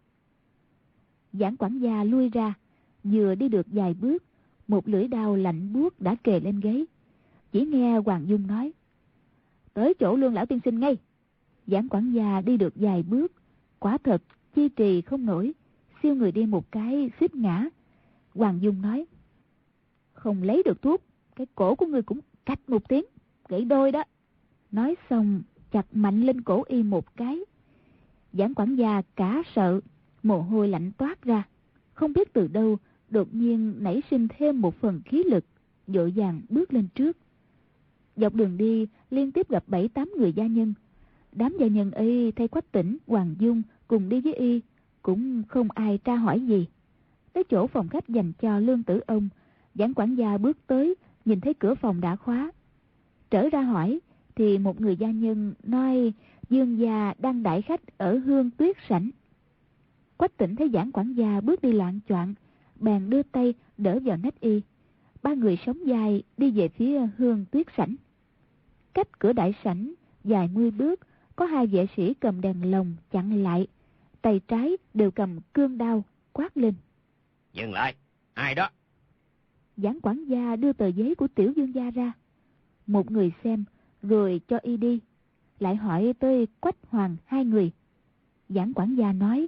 Giảng quản gia lui ra, vừa đi được vài bước, một lưỡi đao lạnh buốt đã kề lên gáy. Chỉ nghe Hoàng Dung nói: "Tới chỗ Lương lão tiên sinh ngay." Giảng quản gia đi được vài bước, quả thật chi trì không nổi, siêu người đi một cái suýt ngã. Hoàng Dung nói: "Không lấy được thuốc, cái cổ của ngươi cũng cạch một tiếng, gãy đôi đó." Nói xong chặt mạnh lên cổ y một cái. Giảng quản gia cả sợ, mồ hôi lạnh toát ra, không biết từ đâu đột nhiên nảy sinh thêm một phần khí lực, vội vàng bước lên trước. Dọc đường đi liên tiếp gặp 7-8 người gia nhân. Đám gia nhân ấy thấy Quách Tĩnh, Hoàng Dung cùng đi với y, cũng không ai tra hỏi gì. Tới chỗ phòng khách dành cho Lương Tử Ông, Giảng quản gia bước tới, nhìn thấy cửa phòng đã khóa. Trở ra hỏi thì một người gia nhân nói Dương gia đang đãi khách ở Hương Tuyết sảnh. Quách Tĩnh thấy Giảng quản gia bước đi loạng choạng, bèn đưa tay đỡ vào nách y. Ba người sóng vai đi về phía Hương Tuyết sảnh. Cách cửa đại sảnh vài 10 bước, có 2 vệ sĩ cầm đèn lồng chặn lại, tay trái đều cầm cương đao, quát lên: Dừng lại, ai đó? Giảng quản gia đưa tờ giấy của Tiểu Dương gia ra. Một người xem rồi cho y đi, lại hỏi tới Quách Hoàng 2 người. Giảng quản gia nói: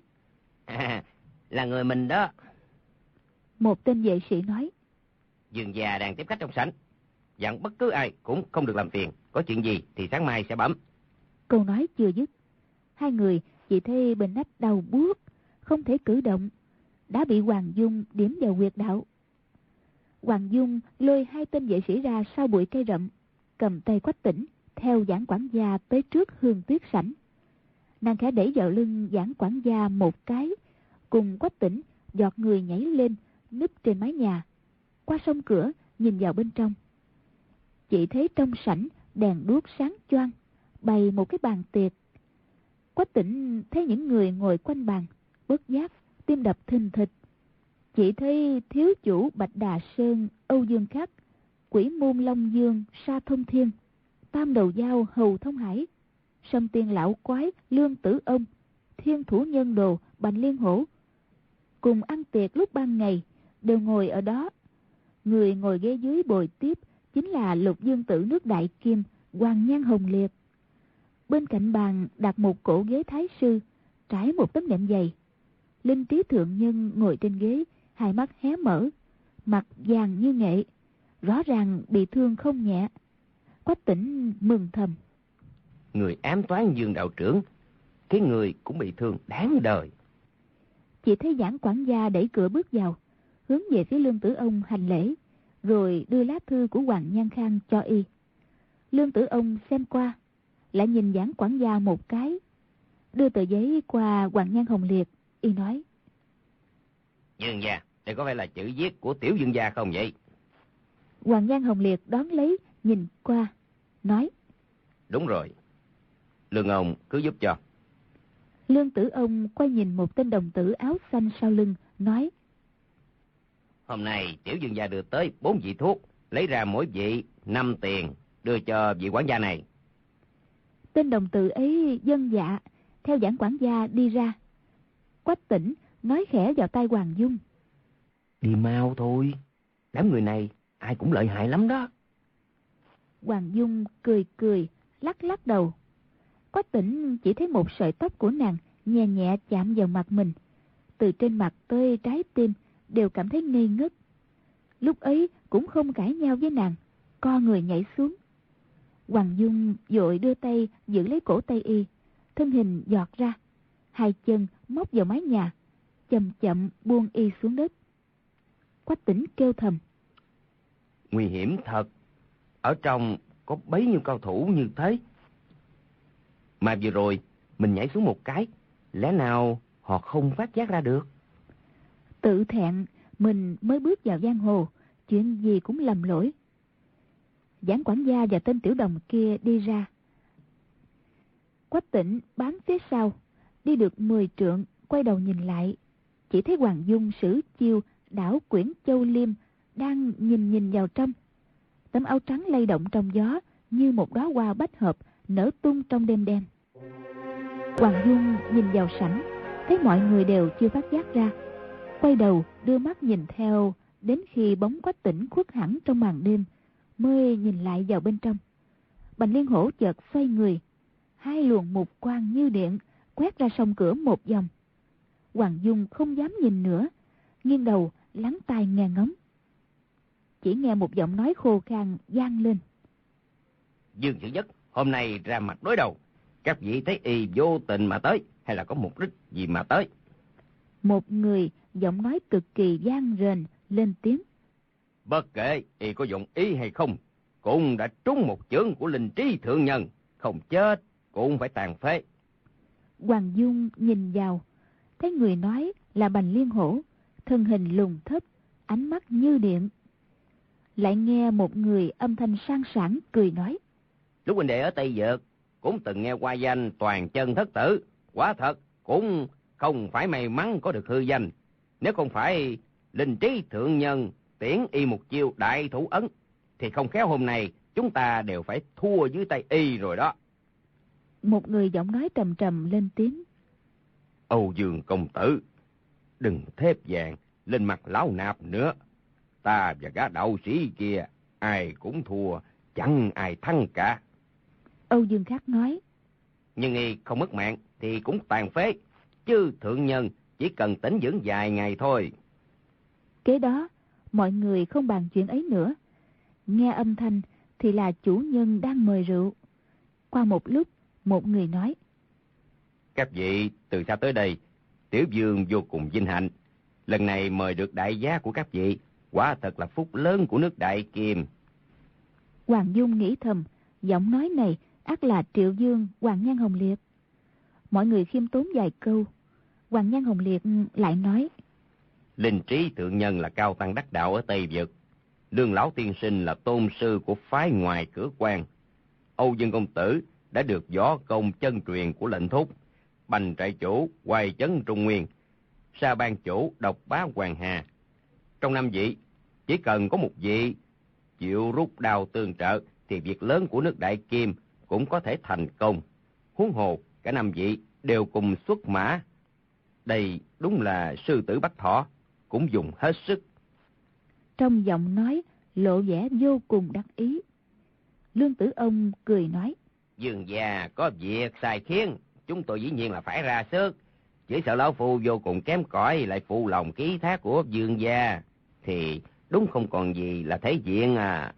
Là người mình đó. Một tên vệ sĩ nói: Dương gia đang tiếp khách trong sảnh, dặn bất cứ ai cũng không được làm phiền, có chuyện gì thì sáng mai sẽ bẩm. Câu nói chưa dứt, 2 người chỉ thấy bên nách đau buốt, không thể cử động, đã bị Hoàng Dung điểm vào huyệt đạo. Hoàng Dung lôi 2 tên vệ sĩ ra sau bụi cây rậm, cầm tay Quách Tĩnh theo Giảng quản gia tới trước Hương Tuyết sảnh. Nàng khẽ đẩy vào lưng Giảng quản gia một cái, cùng Quách Tĩnh giọt người nhảy lên, núp trên mái nhà, qua sông cửa nhìn vào bên trong. Chỉ thấy trong sảnh đèn đuốc sáng choang, bày một cái bàn tiệc. Quách Tĩnh thấy những người ngồi quanh bàn, bất giác tim đập thình thịch. Chỉ thấy thiếu chủ Bạch Đà Sơn Âu Dương Khắc, Quỷ Môn Long Dương Sa Thông Thiên, Tam Đầu Dao Hầu Thông Hải, Sâm Tiên Lão Quái Lương Tử Ông, Thiên Thủ Nhân Đồ Bành Liên Hổ cùng ăn tiệc lúc ban ngày đều ngồi ở đó. Người ngồi ghế dưới bồi tiếp chính là Lục Dương Tử nước Đại Kim Hoàng Nhan Hồng Liệt. Bên cạnh bàn đặt một cổ ghế thái sư, trải một tấm nệm dày. Linh Trí thượng nhân ngồi trên ghế, 2 mắt hé mở, mặt vàng như nghệ, rõ ràng bị thương không nhẹ. Quách Tĩnh mừng thầm: Người ám toán Dương đạo trưởng, cái người cũng bị thương đáng đời. Chỉ thấy Giảng quản gia đẩy cửa bước vào, hướng về phía Lương Tử Ông hành lễ, rồi đưa lá thư của Hoàng Nhan Khang cho y. Lương Tử Ông xem qua, lại nhìn Giảng quản gia một cái, đưa tờ giấy qua Hoàng Nhan Hồng Liệt. Y nói: Dương gia, đây có phải là chữ viết của Tiểu Dương gia không vậy? Hoàng Nhan Hồng Liệt đón lấy, nhìn qua, nói: Đúng rồi, Lương ông cứ giúp cho. Lương Tử Ông quay nhìn một tên đồng tử áo xanh sau lưng, nói: Hôm nay Tiểu Dương gia đưa tới 4 vị thuốc, lấy ra mỗi vị 5 tiền, đưa cho vị quản gia này. Tên đồng tử ấy vâng dạ, theo Giảng quản gia đi ra. Quách Tĩnh nói khẽ vào tai Hoàng Dung: Đi mau thôi, đám người này ai cũng lợi hại lắm đó. Hoàng Dung cười cười, lắc lắc đầu. Quách Tĩnh chỉ thấy một sợi tóc của nàng nhẹ nhẹ chạm vào mặt mình, từ trên mặt tới trái tim đều cảm thấy ngây ngất. Lúc ấy cũng không cãi nhau với nàng, co người nhảy xuống. Hoàng Dung vội đưa tay giữ lấy cổ tay y, thân hình giọt ra, 2 chân móc vào mái nhà, chậm chậm buông y xuống đất. Quách Tĩnh kêu thầm: Nguy hiểm thật, ở trong có bấy nhiêu cao thủ như thế. Mà vừa rồi mình nhảy xuống một cái, lẽ nào họ không phát giác ra được? Tự thẹn mình mới bước vào giang hồ, chuyện gì cũng lầm lỗi. Giảng quản gia và tên tiểu đồng kia đi ra. Quách Tĩnh bám phía sau, đi được 10 trượng, quay đầu nhìn lại, chỉ thấy Hoàng Dung sử chiêu đảo quyển châu liêm đang nhìn vào trong. Tấm áo trắng lay động trong gió như một đóa hoa bách hợp nở tung trong đêm đen. Hoàng Dung nhìn vào sảnh, thấy mọi người đều chưa phát giác ra, quay đầu đưa mắt nhìn theo, đến khi bóng Quách Tĩnh khuất hẳn trong màn đêm, mới nhìn lại vào bên trong. Bành Liên Hổ chợt xoay người, 2 luồng mục quang như điện quét ra sông cửa một vòng. Hoàng Dung không dám nhìn nữa, nghiêng đầu lắng tai nghe ngóng. Chỉ nghe một giọng nói khô khan vang lên: Dương Chữ Nhất hôm nay ra mặt đối đầu, các vị thấy y vô tình mà tới, hay là có mục đích gì mà tới? Một người giọng nói cực kỳ vang rền, lên tiếng. Bất kể y có dụng ý hay không, cũng đã trúng một chưởng của linh trí thượng nhân, không chết cũng phải tàn phế. Hoàng Dung nhìn vào, thấy người nói là Bành Liên Hổ, thân hình lùn thấp, ánh mắt như điện. Lại nghe một người âm thanh sang sảng cười nói. Lúc huynh đệ ở Tây Dược cũng từng nghe qua danh Toàn Chân Thất Tử, quả thật cũng không phải may mắn có được hư danh. Nếu không phải linh trí thượng nhân tiễn y một chiêu đại thủ ấn, thì không khéo hôm nay chúng ta đều phải thua dưới tay y rồi đó. Một người giọng nói trầm trầm lên tiếng. Âu Dương công tử, đừng thép vàng lên mặt lão nạp nữa. Ta và gã đạo sĩ kia ai cũng thua, chẳng ai thắng cả. Âu Dương Khắc nói. Nhưng y không mất mạng thì cũng tàn phế, chứ thượng nhân chỉ cần tĩnh dưỡng vài ngày thôi. Kế đó mọi người không bàn chuyện ấy nữa. Nghe âm thanh thì là chủ nhân đang mời rượu. Qua một lúc, một người nói. Các vị từ xa tới đây, tiểu vương vô cùng vinh hạnh. Lần này mời được đại giá của các vị, quả thật là phúc lớn của nước Đại Kim. Hoàng Dung nghĩ thầm, giọng nói này ắt là Triệu Dương, Hoàng Nhan Hồng Liệt. Mọi người khiêm tốn vài câu. Hoàng Nhan Hồng Liệt lại nói. Linh trí thượng nhân là cao tăng đắc đạo ở Tây Vực. Lương lão tiên sinh là tôn sư của phái ngoài cửa quan. Âu Dương công tử đã được võ công chân truyền của lệnh thúc. Bành trại chủ Hoài Chấn Trung Nguyên, Sa ban chủ Độc Bá Hoàng Hà. Trong 5 vị, chỉ cần có một vị chịu rút đao tương trợ thì việc lớn của nước Đại Kim cũng có thể thành công. Huống hồ cả 5 vị đều cùng xuất mã. Đây đúng là sư tử Bách Thọ, cũng dùng hết sức. Trong giọng nói lộ vẻ vô cùng đắc ý. Lương Tử Ông cười nói. Dương gia có việc sai khiến, chúng tôi dĩ nhiên là phải ra sức. Chỉ sợ lão phu vô cùng kém cỏi lại phụ lòng ký thác của Dương gia, thì đúng không còn gì là thể diện à.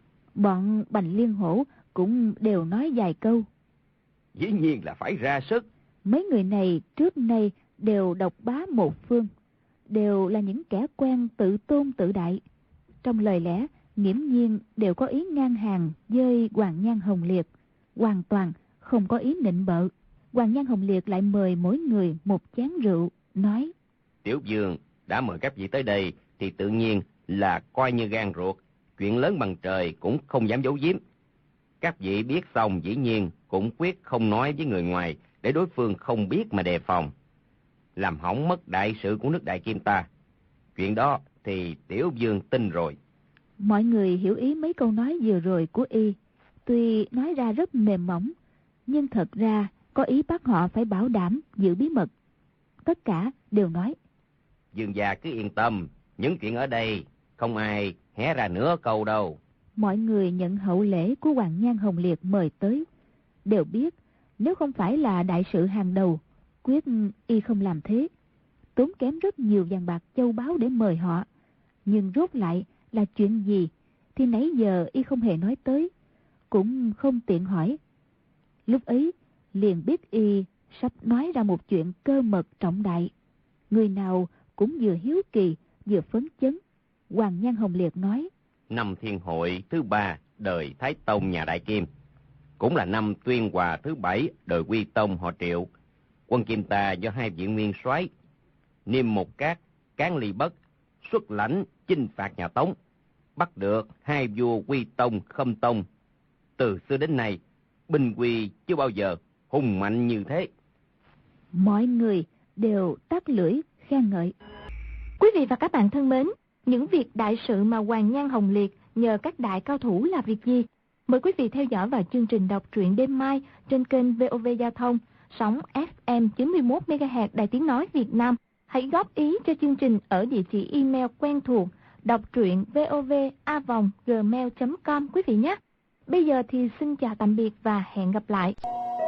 Bọn Bành Liên Hổ cũng đều nói vài câu. Dĩ nhiên là phải ra sức. Mấy người này trước nay đều độc bá một phương, đều là những kẻ quen tự tôn tự đại. Trong lời lẽ nghiễm nhiên đều có ý ngang hàng với Hoàng Nhan Hồng Liệt, hoàn toàn không có ý nịnh bợ. Hoàng Nhan Hồng Liệt lại mời mỗi người một chén rượu, nói. Tiểu vương đã mời các vị tới đây thì tự nhiên là coi như gan ruột, chuyện lớn bằng trời cũng không dám giấu giếm. Các vị biết xong dĩ nhiên cũng quyết không nói với người ngoài, để đối phương không biết mà đề phòng, làm hỏng mất đại sự của nước Đại Kim ta. Chuyện đó thì tiểu vương tin rồi. Mọi người hiểu ý mấy câu nói vừa rồi của y. Tuy nói ra rất mềm mỏng, nhưng thật ra có ý bắt họ phải bảo đảm giữ bí mật. Tất cả đều nói. Dương gia cứ yên tâm, những chuyện ở đây không ai hé ra nửa câu đâu. Mọi người nhận hậu lễ của Hoàng Nhan Hồng Liệt mời tới, đều biết nếu không phải là đại sự hàng đầu, quyết y không làm thế. Tốn kém rất nhiều vàng bạc châu báu để mời họ, nhưng rốt lại là chuyện gì thì nãy giờ y không hề nói tới, cũng không tiện hỏi. Lúc ấy liền biết y sắp nói ra một chuyện cơ mật trọng đại. Người nào cũng vừa hiếu kỳ vừa phấn chấn. Hoàng Nhan Hồng Liệt nói. Năm thiên hội thứ 3 đời Thái Tông nhà Đại Kim, cũng là năm tuyên hòa thứ 7 đời Quy Tông họ Triệu. Quân Kim ta do 2 vị nguyên soái Niêm Một Cát, Cán Ly Bất xuất lãnh chinh phạt nhà Tống, bắt được 2 vua Quy Tông, Khâm Tông. Từ xưa đến nay, binh quy chưa bao giờ hùng mạnh như thế. Mọi người đều tắt lưỡi khen ngợi. Quý vị và các bạn thân mến, những việc đại sự mà Hoàng Nhan Hồng Liệt nhờ các đại cao thủ là việc gì? Mời quý vị theo dõi vào chương trình đọc truyện đêm mai trên kênh VOV Giao thông, sóng FM 91 MHz Đài Tiếng nói Việt Nam. Hãy góp ý cho chương trình ở địa chỉ email quen thuộc đọc truyện vova@gmail.com quý vị nhé. Bây giờ thì xin chào tạm biệt và hẹn gặp lại.